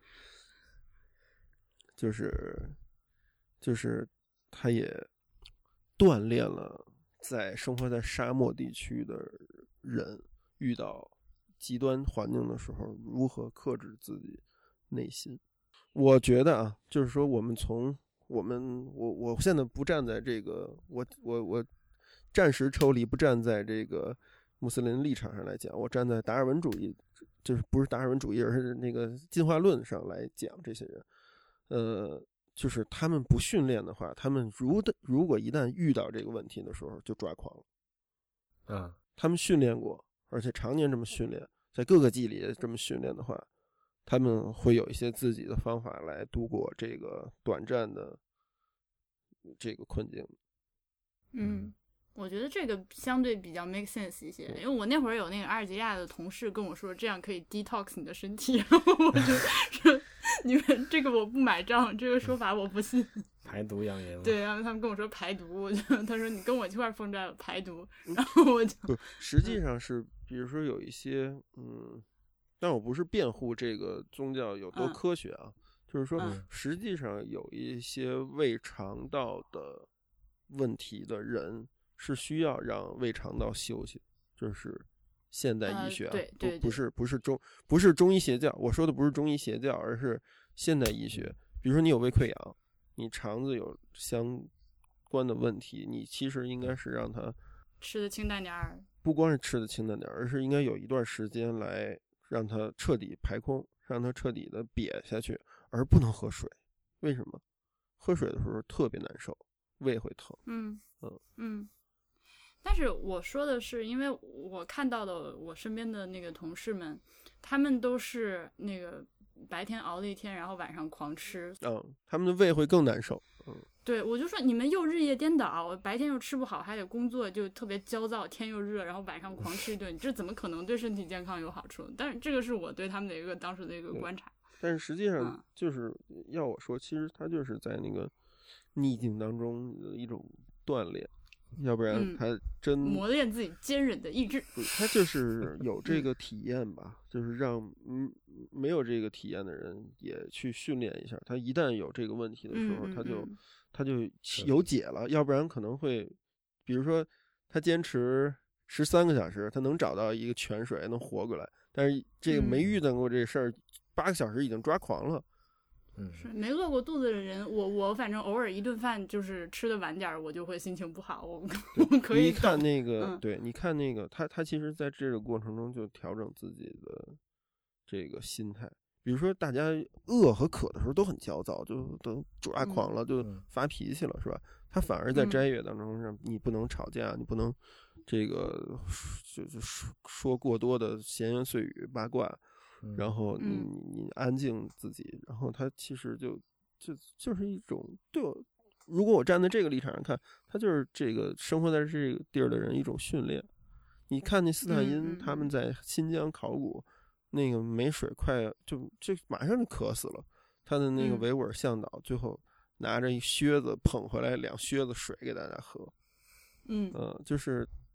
就是就是他也锻炼了在生活在沙漠地区的人遇到极端环境的时候如何克制自己内心。我觉得啊，就是说我们从我们我我现在不站在这个我我我暂时抽离，不站在这个穆斯林立场上来讲，我站在达尔文主义，就是不是达尔文主义，而是那个进化论上来讲这些人，呃，就是他们不训练的话，他们如的如果一旦遇到这个问题的时候就抓狂了。 嗯， 他们训练过，而且常年这么训练，在各个季里这么训练的话，他们会有一些自己的方法来度过这个短暂的这个困境。 嗯。我觉得这个相对比较 make sense 一些，因为我那会儿有那个阿尔及利亚的同事跟我说，这样可以 detox 你的身体，然后我就说你们这个我不买账，这个说法我不信。 排毒养颜。 对，然后他们跟我说排毒，我就他说你跟我一块封斋排毒，然后我就不，实际上是比如说有一些嗯，但我不是辩护这个宗教有多科学啊，嗯、就是说、嗯、实际上有一些胃肠道的问题的人。是需要让胃肠道休息，就是现代医学啊， 呃、对对对， 不是不是中不是中医邪教，我说的不是中医邪教，而是现代医学。比如说你有胃溃疡，你肠子有相关的问题，你其实应该是让它吃的清淡点儿， 不光是吃的清淡点儿，而是应该有一段时间来让它彻底排空，让它彻底的瘪下去，而不能喝水。为什么？喝水的时候特别难受，胃会疼。 嗯嗯嗯。但是我说的是，因为我看到的我身边的那个同事们，他们都是那个白天熬了一天，然后晚上狂吃， 嗯，他们的胃会更难受。嗯， 对，我就说你们又日夜颠倒，白天又吃不好，还得工作，就特别焦躁，天又热，然后晚上狂吃一顿，这怎么可能对身体健康有好处？但是这个是我对他们的一个当时的一个观察。 但是实际上就是要我说，其实他就是在那个逆境当中的一种锻炼。要不然他真、 嗯、磨练自己坚忍的意志。 他就是有这个体验吧，就是让嗯没有这个体验的人也去训练一下。他一旦有这个问题的时候， 嗯、 他就、 嗯、 他就有解了。要不然可能会，比如说他坚持十三个小时，他能找到一个泉水能活过来，但是这个没遇到过这事儿，八、嗯、个小时已经抓狂了。 是没饿过肚子的人，我我反正偶尔一顿饭就是吃的晚点我就会心情不好。我我可以你看那个、 嗯、 对，你看那个他他其实在这个过程中就调整自己的这个心态。比如说大家饿和渴的时候都很焦躁，就都抓狂了， 嗯、 就发脾气了，是吧？他反而在斋月当中让你不能吵架，你不能这个就是说说过多的闲言碎语八卦。然后你你安静自己，然后他其实就就就是一种对我，如果我站在这个立场上看，他就是这个生活在这个地儿的人一种训练。你看那斯坦因他们在新疆考古，那个没水快就就马上就渴死了，他的那个维吾尔向导最后拿着一靴子捧回来两靴子水给大家喝。 嗯呃，就是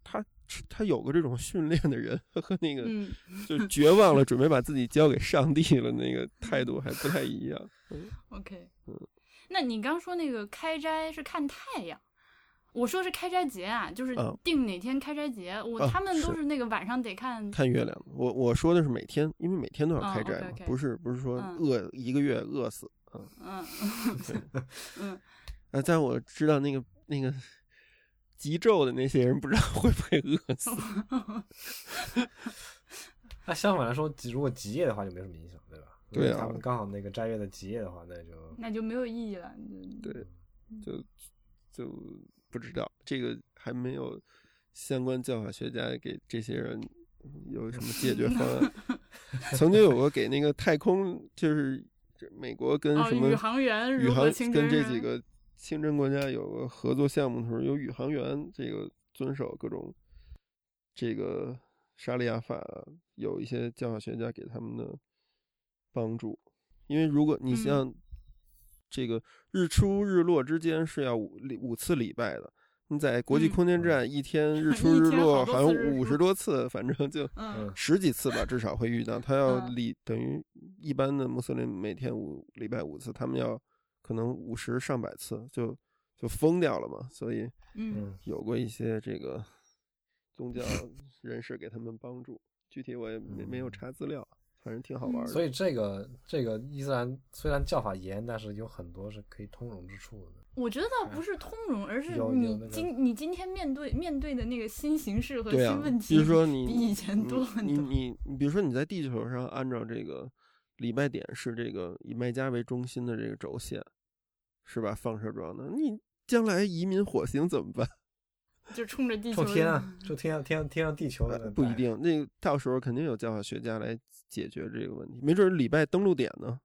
他他有个这种训练的人和那个嗯就绝望了准备把自己交给上帝了那个态度还不太一样。嗯、 OK， 嗯， 那你刚说那个开斋是看太阳，我说是开斋节啊，就是啊定哪天开斋节，我、 啊他们都是是那个晚上得看看月亮。我我说的是每天，因为每天都要哦开斋嘛， OK，OK 不是不是说嗯饿、一个月饿死。嗯嗯对嗯啊，但我知道那个那个极昼的那些人，不知道会不会饿死。 那相反来说，如果极夜的话就没什么影响，对吧？ 对啊如果他们刚好那个斋月的极夜的话，那就那就没有意义了。 对，就就不知道这个还没有相关教法学家给这些人有什么解决方案。曾经有过给那个太空，就是美国跟哦， 什么宇航员宇航如何清真跟这人几个清真国家有个合作项目的时候，有宇航员这个遵守各种这个沙利亚法，有一些教法学家给他们的帮助。因为如果你像这个日出日落之间是要五五次礼拜的，你在国际空间站一天日出日落好像五十多次，反正就十几次吧，至少会遇到。他要礼等于一般的穆斯林每天五礼拜五次，他们要可能五十上百次，就就疯掉了嘛。所以有过一些这个宗教人士给他们帮助，具体我也没没有查资料。反正挺好玩的， 所以这个这个伊斯兰虽然教法严，但是有很多是可以通融之处的。 我觉得倒不是通融，而是有你有那个今你今天面对面对的那个新形势和对啊新问题， 比如说你比以前多很多。 你你你比如说你在地球上按照这个礼拜点是这个以麦加为中心的这个轴线，是吧？放射状的，你将来移民火星怎么办？ 就冲着地球， 冲天啊，就天上天上天上地球的， 不一定。那个到时候肯定有教法学家来解决这个问题，没准礼拜登陆点呢。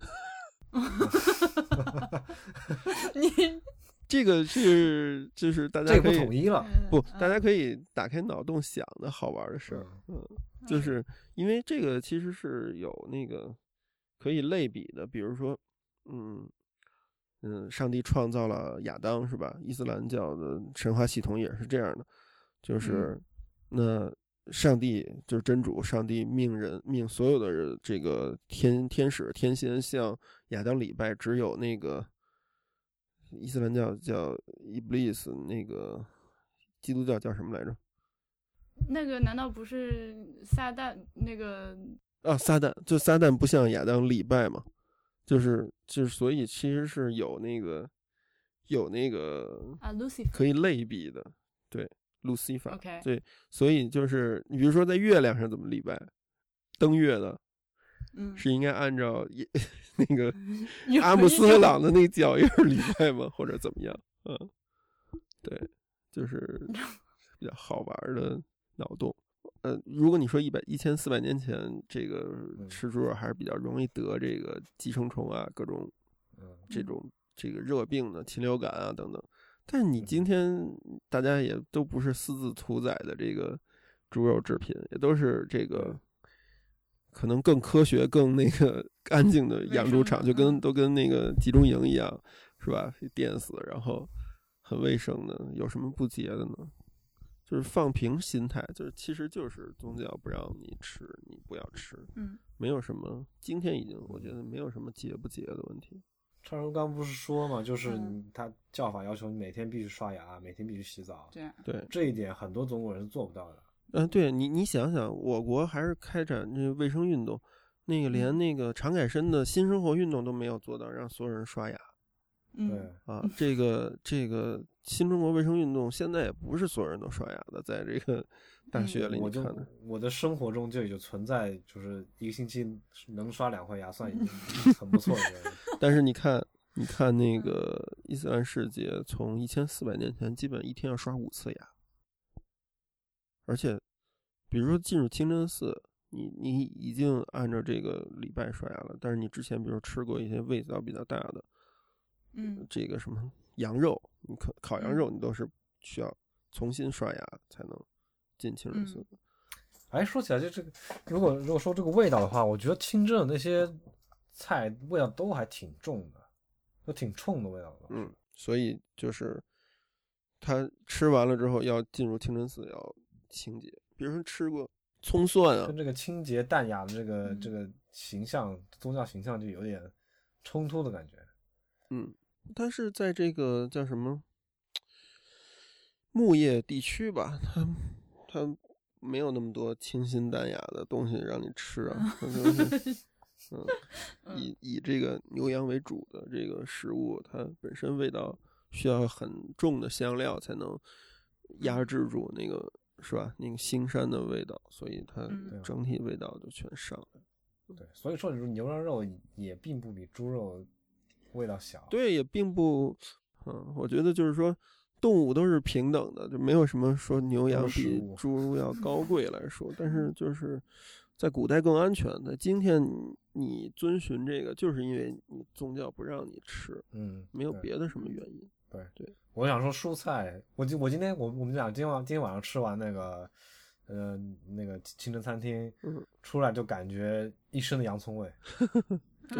你这个是就是大家这可以不统一了， 不，大家可以打开脑洞想的好玩的事儿。嗯，就是因为这个其实是有那个可以类比的，比如说，嗯。嗯，上帝创造了亚当，是吧？伊斯兰教的神话系统也是这样的，就是那上帝就是真主，上帝命人命所有的人，这个天天使天仙向亚当礼拜，只有那个伊斯兰教叫伊布利斯，那个基督教叫什么来着？ 那个难道不是撒旦那个啊？撒旦，就撒旦不向亚当礼拜吗？就是就是，所以其实是有那个有那个啊 ，Lucifer 可以类比的，对，路西法， OK 对，所以就是你比如说在月亮上怎么礼拜，登月的， 嗯， 是应该按照也那个阿姆斯特朗的那个脚印礼拜吗？或者怎么样？嗯，对，就是比较好玩的脑洞。呃，如果你说一百一千四百年前，这个吃猪肉还是比较容易得这个寄生虫啊，各种这种这个热病的禽流感啊等等。但是你今天大家也都不是私自屠宰的这个猪肉制品，也都是这个可能更科学、更那个干净的养猪场，就跟都跟那个集中营一样，是吧？电死，然后很卫生的，有什么不洁的呢？就是放平心态，就是其实就是宗教不让你吃，你不要吃， 嗯， 没有什么。今天已经我觉得没有什么洁不洁的问题。 超叔刚不是说嘛，就是他教法要求你每天必须刷牙，每天必须洗澡， 对对， 这一点很多中国人是做不到的。 嗯，对你你想想，我国还是开展这卫生运动，那个连那个常凯申的新生活运动都没有做到让所有人刷牙。 嗯， 对啊，这个这个新中国卫生运动现在也不是所有人都刷牙的，在这个大学里， 我就你看的， 我的生活中就已经存在，就是一个星期能刷两回牙算已经很不错的。 但是你看，你看那个伊斯兰世界，从一千四百年前，基本一天要刷五次牙，而且，比如说进入清真寺，你你已经按照这个礼拜刷牙了，但是你之前比如吃过一些味道比较大的。 嗯， 这个什么羊肉，你烤烤羊肉，你都是需要重新刷牙才能进清真寺。 嗯、哎，说起来就这个，如果如果说这个味道的话，我觉得清真的那些菜味道都还挺重的，都挺冲的味道的。 嗯，所以就是他吃完了之后要进入清真寺要清洁。比如说吃过葱蒜啊， 跟这个清洁淡雅的这个、嗯、这个形象，宗教形象就有点冲突的感觉。 嗯，但是在这个叫什么牧业地区吧，它它没有那么多清新淡雅的东西让你吃啊，它就是嗯，以以这个牛羊为主的这个食物，它本身味道需要很重的香料才能压制住那个。是吧？那个腥膻的味道，所以它整体味道就全上来。 嗯、对，所以说牛羊肉也并不比猪肉味道小。 对，也并不，嗯，我觉得就是说，动物都是平等的，就没有什么说牛羊比猪要高贵来说。但是就是在古代更安全，在今天你遵循这个，就是因为你宗教不让你吃， 嗯， 没有别的什么原因。 对对。 我想说蔬菜，我今我今天我我们俩今晚今天晚上吃完那个，呃，那个清真餐厅， 嗯， 出来就感觉一身的洋葱味。 对，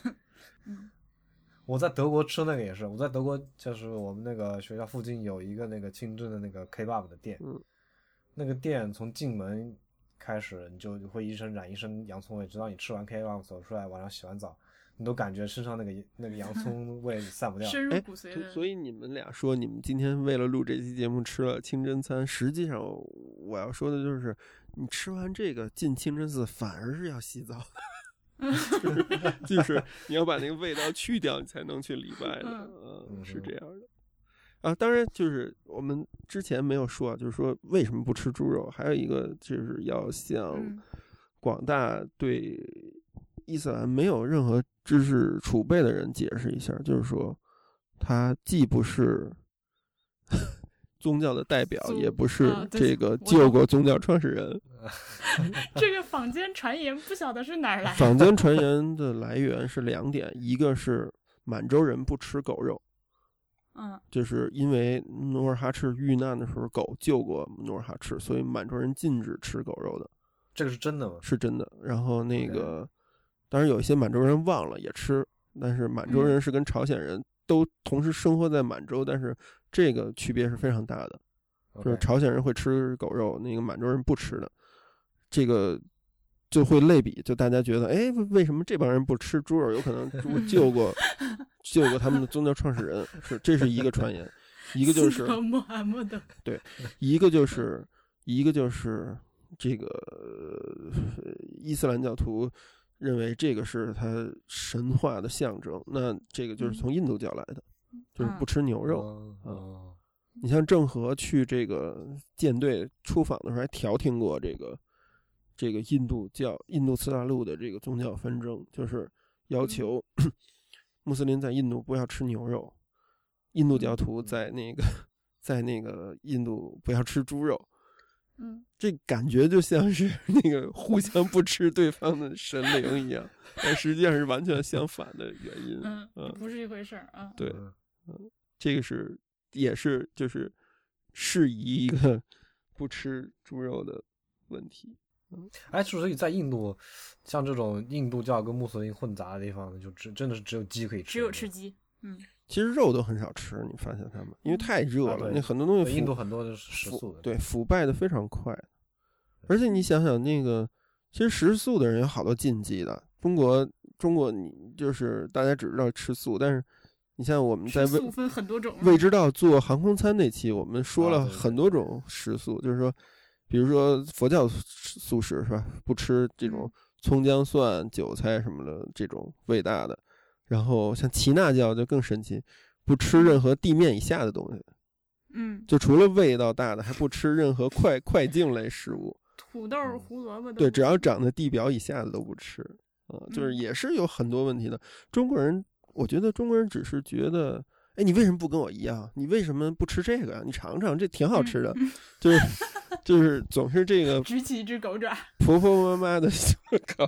我在德国吃那个也是，我在德国就是我们那个学校附近有一个那个清真的那个 kebab 的店， 嗯， 那个店从进门开始你就会一身染一身洋葱味，直到你吃完 kebab 走出来，晚上洗完澡。你都感觉身上那个那个洋葱味散不掉， 深入骨髓的。 所以你们俩说你们今天为了录这期节目吃了清真餐，实际上我要说的就是，你吃完这个进清真寺反而是要洗澡的，就是、就是你要把那个味道去掉，你才能去礼拜的，嗯，嗯是这样的。啊，当然就是我们之前没有说，就是说为什么不吃猪肉，还有一个就是要向广大对伊斯兰没有任何知识储备的人解释一下，就是说他既不是宗教的代表，也不是这个救过宗教创始人。 这个坊间传言不晓得是哪儿来的。 坊间传言的来源是两点，一个是满洲人不吃狗肉， 嗯， 就是因为努尔哈赤遇难的时候狗救过努尔哈赤，所以满洲人禁止吃狗肉的。 这个是真的吗？ 是真的。然后那个。Okay. 当然有一些满洲人忘了也吃，但是满洲人是跟朝鲜人都同时生活在满洲，但是这个区别是非常大的， okay. 就是朝鲜人会吃狗肉，那个满洲人不吃的，这个就会类比，就大家觉得，哎，为什么这帮人不吃猪肉？有可能猪救过救过他们的宗教创始人，是这是一个传言，一个就是对，一个就是一个就是这个伊斯兰教徒。认为这个是他神话的象征，那这个就是从印度教来的，嗯、就是不吃牛肉。 哦、 嗯嗯，你像郑和去这个舰队出访的时候，还调停过这个这个印度教、印度次大陆的这个宗教纷争，就是要求、嗯、穆斯林在印度不要吃牛肉，印度教徒在那个在那个印度不要吃猪肉。 嗯， 这感觉就像是那个互相不吃对方的神灵一样，但实际上是完全相反的原因。 嗯，嗯不是一回事儿啊。 对，嗯，这个是也是就是适宜一个不吃猪肉的问题。嗯， 哎，所以在印度，像这种印度教跟穆斯林混杂的地方，就只真的是只有鸡可以吃， 只有吃鸡。嗯。 其实肉都很少吃，你发现他们，因为太热了，那、啊、很多东西印度很多都是食素的， 对，腐败的非常快。而且你想想，那个其实食素的人有好多禁忌的。中国，中国你就是大家只知道吃素，但是你像我们在未素分很多种， 未知道做航空餐那期，我们说了很多种食素，啊、就是说，比如说佛教素食是吧？不吃这种葱姜蒜、韭菜什么的这种味大的。然后像耆那教就更神奇，不吃任何地面以下的东西， 嗯， 就除了味道大的，还不吃任何快快茎类食物， 土豆、胡萝卜都对，只要长在地表以下的都不吃，啊、呃，就是也是有很多问题的。中国人，我觉得中国人只是觉得，哎，你为什么不跟我一样？你为什么不吃这个呀？你尝尝，这挺好吃的， 嗯、 就是就是总是这个举起一只狗爪， 婆婆妈妈的搞。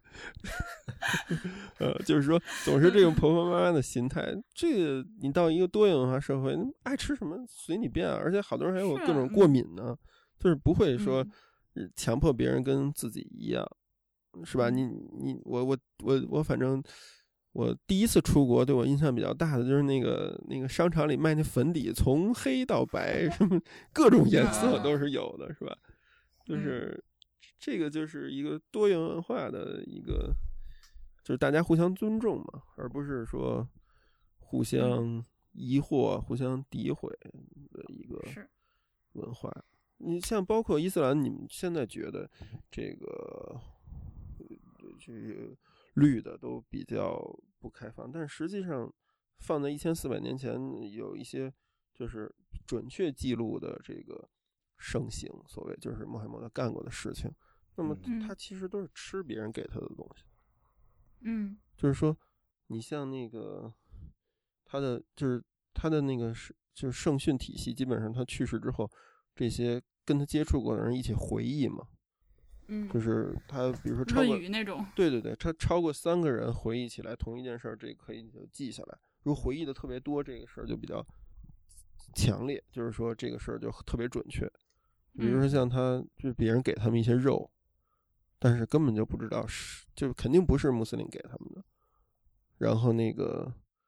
呃，就是说，总是这种婆婆妈妈的心态。这个你到一个多元文化社会，爱吃什么随你便，而且好多人还有各种过敏呢，是就是不会说强迫别人跟自己一样，是吧？你你我我我我反正我第一次出国对我印象比较大的就是那个那个商场里卖那粉底，从黑到白，什么各种颜色都是有的，是吧？就是这个就是一个多元文化的一个，就是大家互相尊重嘛，而不是说互相疑惑、互相诋毁的一个文化。你像包括伊斯兰，你们现在觉得这个这个绿的都比较不开放，但实际上放在一千四百年前，有一些就是准确记录的这个盛行，所谓就是穆罕默德干过的事情。那么他其实都是吃别人给他的东西。 嗯， 就是说，你像那个他的就是他的那个是就是圣训体系，基本上他去世之后，这些跟他接触过的人一起回忆嘛。 嗯， 就是他比如说超过论语那种， 对对对，他超过三个人回忆起来同一件事儿，这个可以就记下来。如果回忆的特别多，这个事儿就比较强烈，就是说这个事儿就特别准确。比如说像他，就是别人给他们一些肉，但是根本就不知道是，就肯定不是穆斯林给他们的。然后那个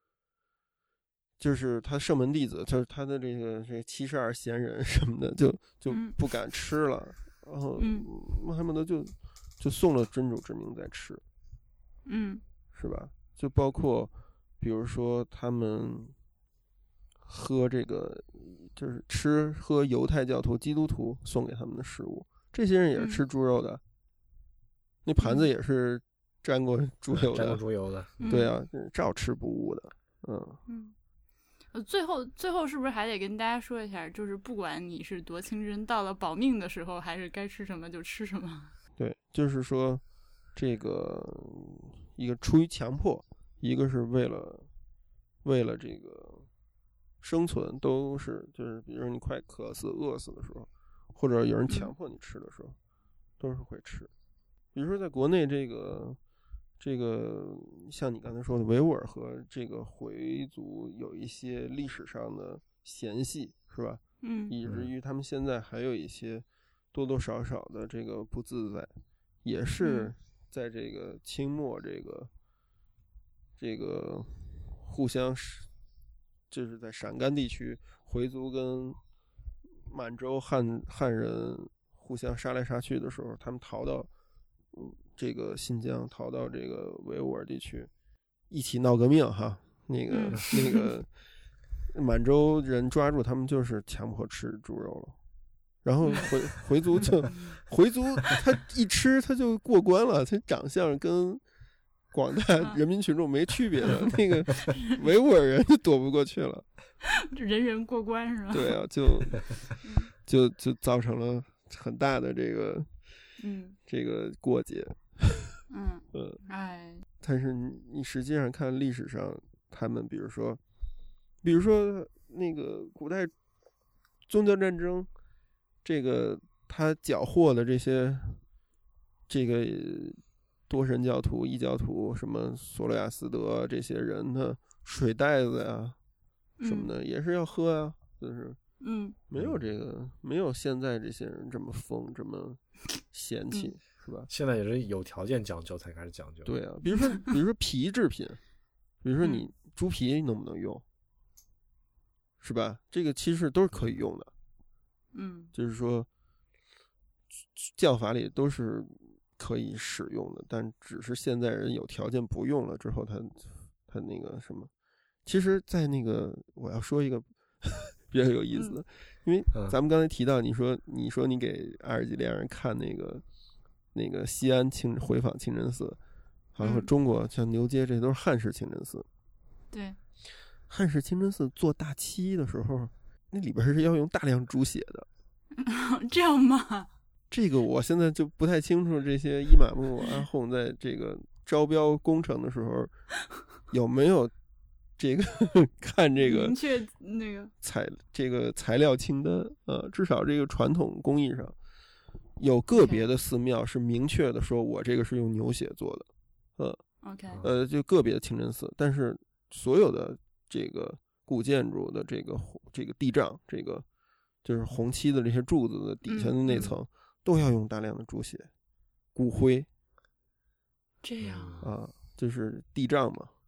就是他圣门弟子，就是他的这个这七十二贤人什么的，就就不敢吃了。然后穆罕默德就就送了真主之名在吃， 嗯， 是吧？就包括比如说他们喝这个，就是吃喝犹太教徒、基督徒送给他们的食物，这些人也是吃猪肉的，嗯、那盘子也是沾过猪油的， 沾过猪油的， 对啊，照吃不误的，嗯嗯。最后，最后是不是还得跟大家说一下，就是不管你是多清真，到了保命的时候，还是该吃什么就吃什么。 对，就是说，这个一个出于强迫，一个是为了为了这个生存，都是就是比如你快渴死、饿死的时候，或者有人强迫你吃的时候，嗯、都是会吃。比如说在国内这个。这个像你刚才说的，维吾尔和这个回族有一些历史上的嫌隙，是吧？ 嗯， 以至于他们现在还有一些多多少少的这个不自在，也是在这个清末这个这个互相就是在陕甘地区，回族跟满洲汉汉人互相杀来杀去的时候，他们逃到嗯。这个新疆逃到这个维吾尔地区，一起闹革命哈。那个、嗯、那个满洲人抓住他们，就是强迫吃猪肉了。然后回回族就回族，他一吃他就过关了，他长相跟广大人民群众没区别的。那个维吾尔人就躲不过去了， 人人过关是吧？ 对啊，就就就造成了很大的这个嗯这个过节。 嗯嗯， 哎， 但是你实际上看历史上，他们比如说，比如说那个古代宗教战争，这个他缴获的这些这个多神教徒、异教徒，什么索罗亚斯德这些人的水袋子呀什么的，也是要喝啊，就是嗯， 没有这个没有现在这些人这么疯，这么嫌弃。嗯是吧？ 现在也是有条件讲究才开始讲究。 对啊，比如说，比如说皮制品，比如说你猪皮能不能用，是吧？这个其实都是可以用的。 嗯， 就是说，教法里都是可以使用的，但只是现在人有条件不用了之后，他他那个什么，其实，在那个我要说一个比较有意思的，因为咱们刚才提到，你说你说你给阿尔及利亚人看那个。那个西安清回访清真寺，还有中国像牛街，这都是汉式清真寺。 对， 汉式清真寺做大漆的时候，那里边是要用大量猪血的。 这样吗？ 这个我现在就不太清楚，这些伊玛目阿訇在这个招标工程的时候有没有这个看这个明确那个材这个材料清单啊，至少这个传统工艺上。有个别的寺庙是明确的说，我这个是用牛血做的，呃 ，OK， 呃，就个别的清真寺，但是所有的这个古建筑的这个这个地障，这个就是红漆的这些柱子的底下的那层， 嗯、 都要用大量的猪血、骨灰。 这样啊，就是地障嘛，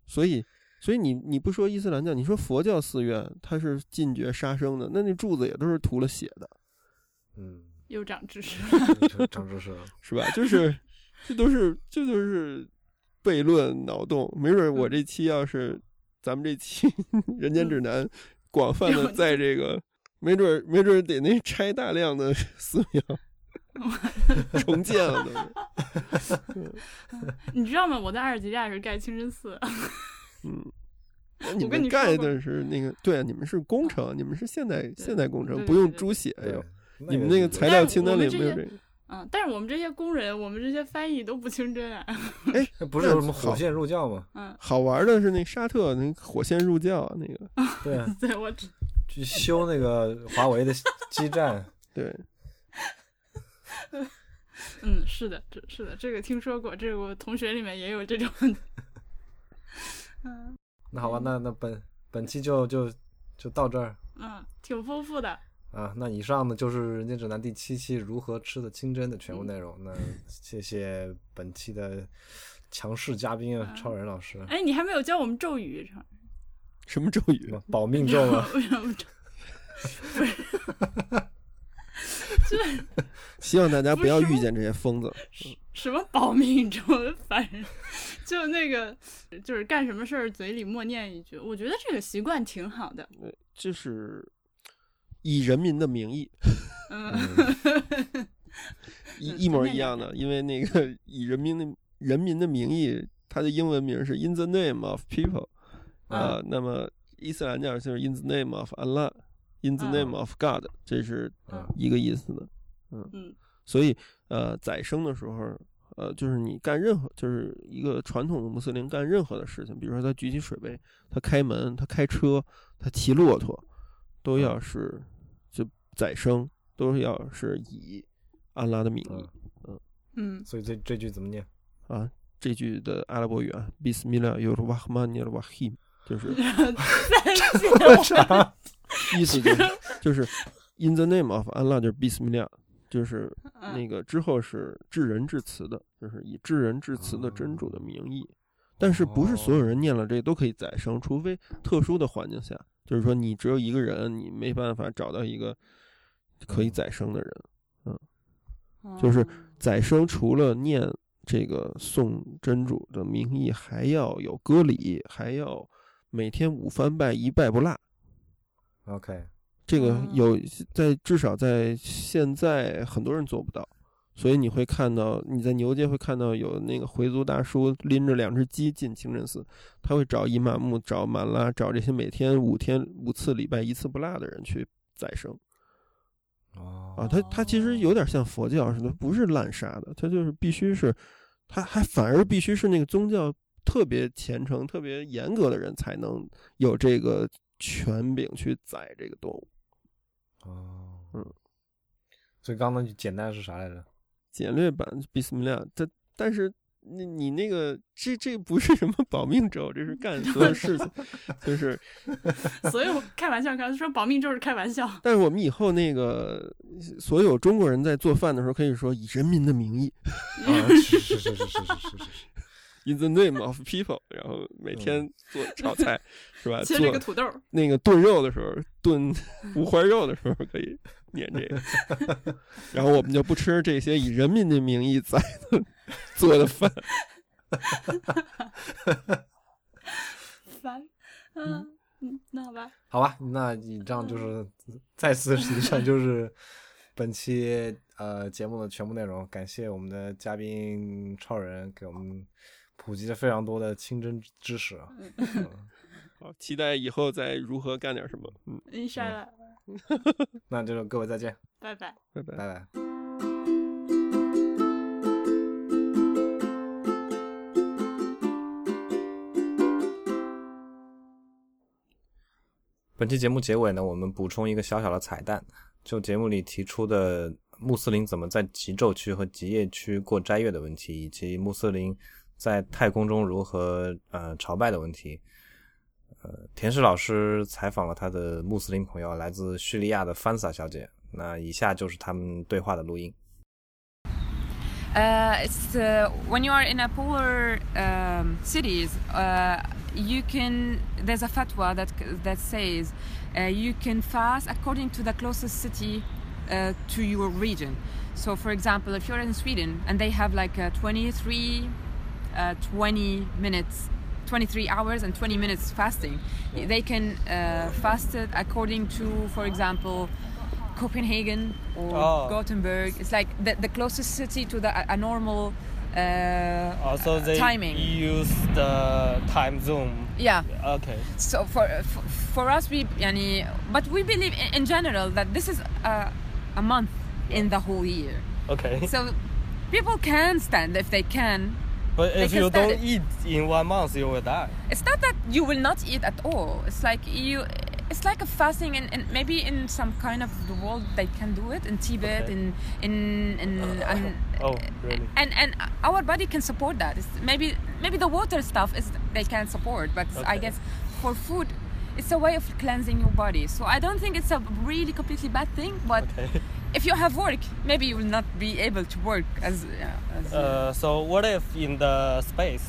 所以所以你你不说伊斯兰教，你说佛教寺院它是禁绝杀生的，那那柱子也都是涂了血的。 嗯， 又长知识长知识了， 是吧？就是这都是这都是悖论脑洞。没准我这期要是咱们这期人间指南广泛的在这个，没准没准得那拆大量的寺庙重建了都。 你知道吗？我在阿尔及利亚是盖清真寺。 嗯，那你们盖的是那个，对啊，你们是工程，你们是现代现代工程，不用猪血哟。你们那个材料清单里没有这个。 嗯，但是我们这些工人，我们这些翻译都不清真啊。 哎， 不是有什么火线入教吗？ 嗯， 好玩的是那沙特那火线入教那个。 对啊， 对我只去修那个华为的基站。 对。 嗯，是的，是的，这个听说过，这个我同学里面也有这种。嗯， 那好吧，那那本本期就就就到这儿。 嗯，挺丰富的。 啊，那以上呢就是《人间指南》第七期如何吃的清真的全部内容。嗯、那谢谢本期的强势嘉宾啊，嗯、超人老师。 哎，你还没有教我们咒语？ 什么咒语？ 保命咒啊？ 为什么咒？不是，这希望大家不要遇见这些疯子。 什么保命咒？反正就那个，就是干什么事儿嘴里默念一句，我觉得这个习惯挺好的。 对，就是。以人民的名义， 嗯， 一一模一样的，因为那个以人民的人民的名义，它的英文名是 In the name of people， 啊、呃，那么伊斯兰教就是 In the name of Allah，In the name of God， 这是一个意思的，嗯嗯，所以呃，宰生的时候，呃，就是你干任何，就是一个传统的穆斯林干任何的事情，比如说他举起水杯，他开门，他开车，他骑骆驼，都要是。就宰生都要是以安拉的名义，嗯嗯， 所以这这句怎么念啊？这句的阿拉伯语啊 ，Bismillahirrahmanirrahim， 就是意思就是就是 In the name of 安拉就是 Bismillah， 就是那个之后是至仁至慈的，就是以至仁至慈的真主的名义。但是不是所有人念了这都可以宰生，除非特殊的环境下。就是说，你只有一个人，你没办法找到一个可以宰生的人，嗯，就是宰生除了念这个诵真主的名义，还要有割礼，还要每天五番拜，一拜不落。 OK， 这个有在至少在现在很多人做不到，所以你会看到你在牛街会看到有那个回族大叔拎着两只鸡进清真寺，他会找伊玛目、找满拉、找这些每天五天五次礼拜一次不落的人去宰生。 哦， 啊，他他其实有点像佛教似的，不是滥杀的，他就是必须是，他还反而必须是那个宗教特别虔诚、特别严格的人才能有这个权柄去宰这个动物。 哦， 嗯， 所以刚刚简单是啥来着？ 简略版比斯米亚，但但是你你那个这这不是什么保命咒，这是干所有事情，就是所以我开玩笑，刚说保命咒是开玩笑。 但是我们以后那个所有中国人在做饭的时候，可以说以人民的名义， 啊，是是是是是是是是 ，in the name of people， 然后每天做炒菜，嗯、是吧？ 切这个土豆， 那个炖肉的时候，炖五花肉的时候可以。念这个，然后我们就不吃这些以人民的名义宰的做的饭。 烦，嗯嗯，那好吧， 好吧，那以上就是再次实际上就是本期呃节目的全部内容。感谢我们的嘉宾超人给我们普及了非常多的清真知识啊。嗯、 好，期待以后再如何干点什么。嗯， 印象了。 那就各位再见， 拜拜， 拜拜， 拜拜。本期节目结尾呢，我们补充一个小小的彩蛋，就节目里提出的穆斯林怎么在极昼区和极夜区过斋月的问题，以及穆斯林在太空中如何呃朝拜的问题。呃，田氏老师采访了他的穆斯林朋友，来自叙利亚的范萨小姐。那以下就是他们对话的录音。 Uh, it's uh, when you are in a polar um, cities, uh, you can. There's a fatwa that that says uh, you can fast according to the closest city uh, to your region. So, for example, if you're in Sweden and they have like a twenty-three, uh, twenty minutes, twenty-three hours and twenty minutes fasting, yeah. they can uh, fast it according to, for example, Copenhagen or oh. Gothenburg. It's like the, the closest city to the a, a normal uh, also they timing. Use the time zone. Yeah. Okay. So for for, for us, we, yani, but we believe in, in general that this is a, a month in the whole year. Okay. So people can stand if they can. But if you don't it. eat in one month, you will die. It's not that you will not eat at all. It's like you. It's like a fasting, and, and maybe in some kind of the world they can do it in Tibet, okay. in in in. in oh, really? And and our body can support that. It's maybe maybe the water stuff is they can support, but okay. I guess for food, it's a way of cleansing your body. So I don't think it's a really completely bad thing, but. Okay. If you have work, maybe you will not be able to work as. Uh, as uh, so what if in the space?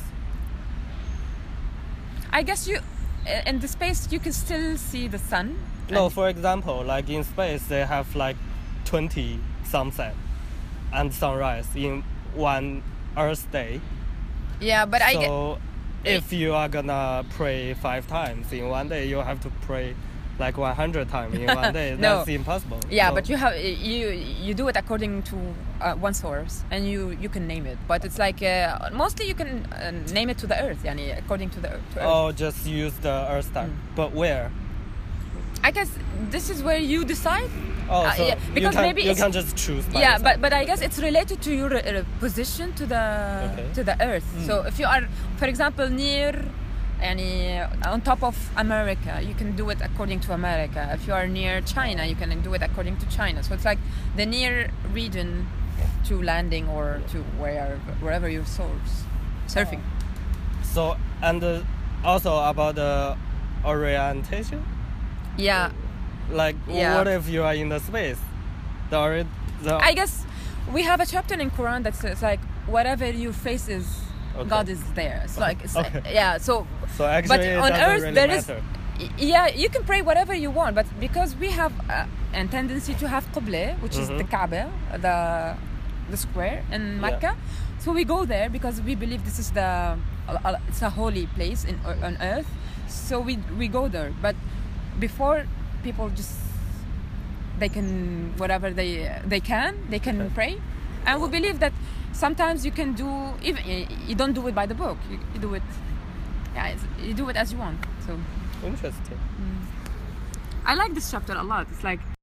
I guess you, in the space you can still see the sun. No, for example, like in space they have like twenty sunset and sunrise in one Earth day. Yeah, but so I get. So if you are gonna pray five times in one day, you have to pray. Like one hundred times in one day, no. That's impossible. Yeah, so. but you have you you do it according to uh, one source, and you, you can name it. But it's like uh, mostly you can uh, name it to the earth, yani according to the earth. To earth. Oh, just use the earth time. Mm. But where? I guess this is where you decide. Oh, so uh, yeah, because you can, maybe you can just choose. By yeah, yourself. but but I guess it's related to your uh, position to the okay. to the earth. Mm. So if you are, for example, near. Any on top of America, you can do it according to America. If you are near China, you can do it according to China. So it's like the near region to landing or to where wherever your source surfing. So and uh, also about the orientation. Yeah. Like yeah. what if you are in the space? The, ori- the I guess we have a chapter in Quran that says like whatever your face is. Okay. God is there. It's like, it's okay. like yeah. So, so actually, but it on Earth really there matter. is, yeah, you can pray whatever you want, but because we have uh, a tendency to have Qibla, which mm-hmm. is the Kaaba, the the square in Mecca, yeah. so we go there because we believe this is the uh, it's a holy place in on Earth. So we we go there, but before people just they can whatever they they can they can okay. pray, and we believe that. Sometimes you can do even you don't do it by the book. You, you do it, yeah, you do it as you want. So interesting. Mm. I like this chapter a lot. It's like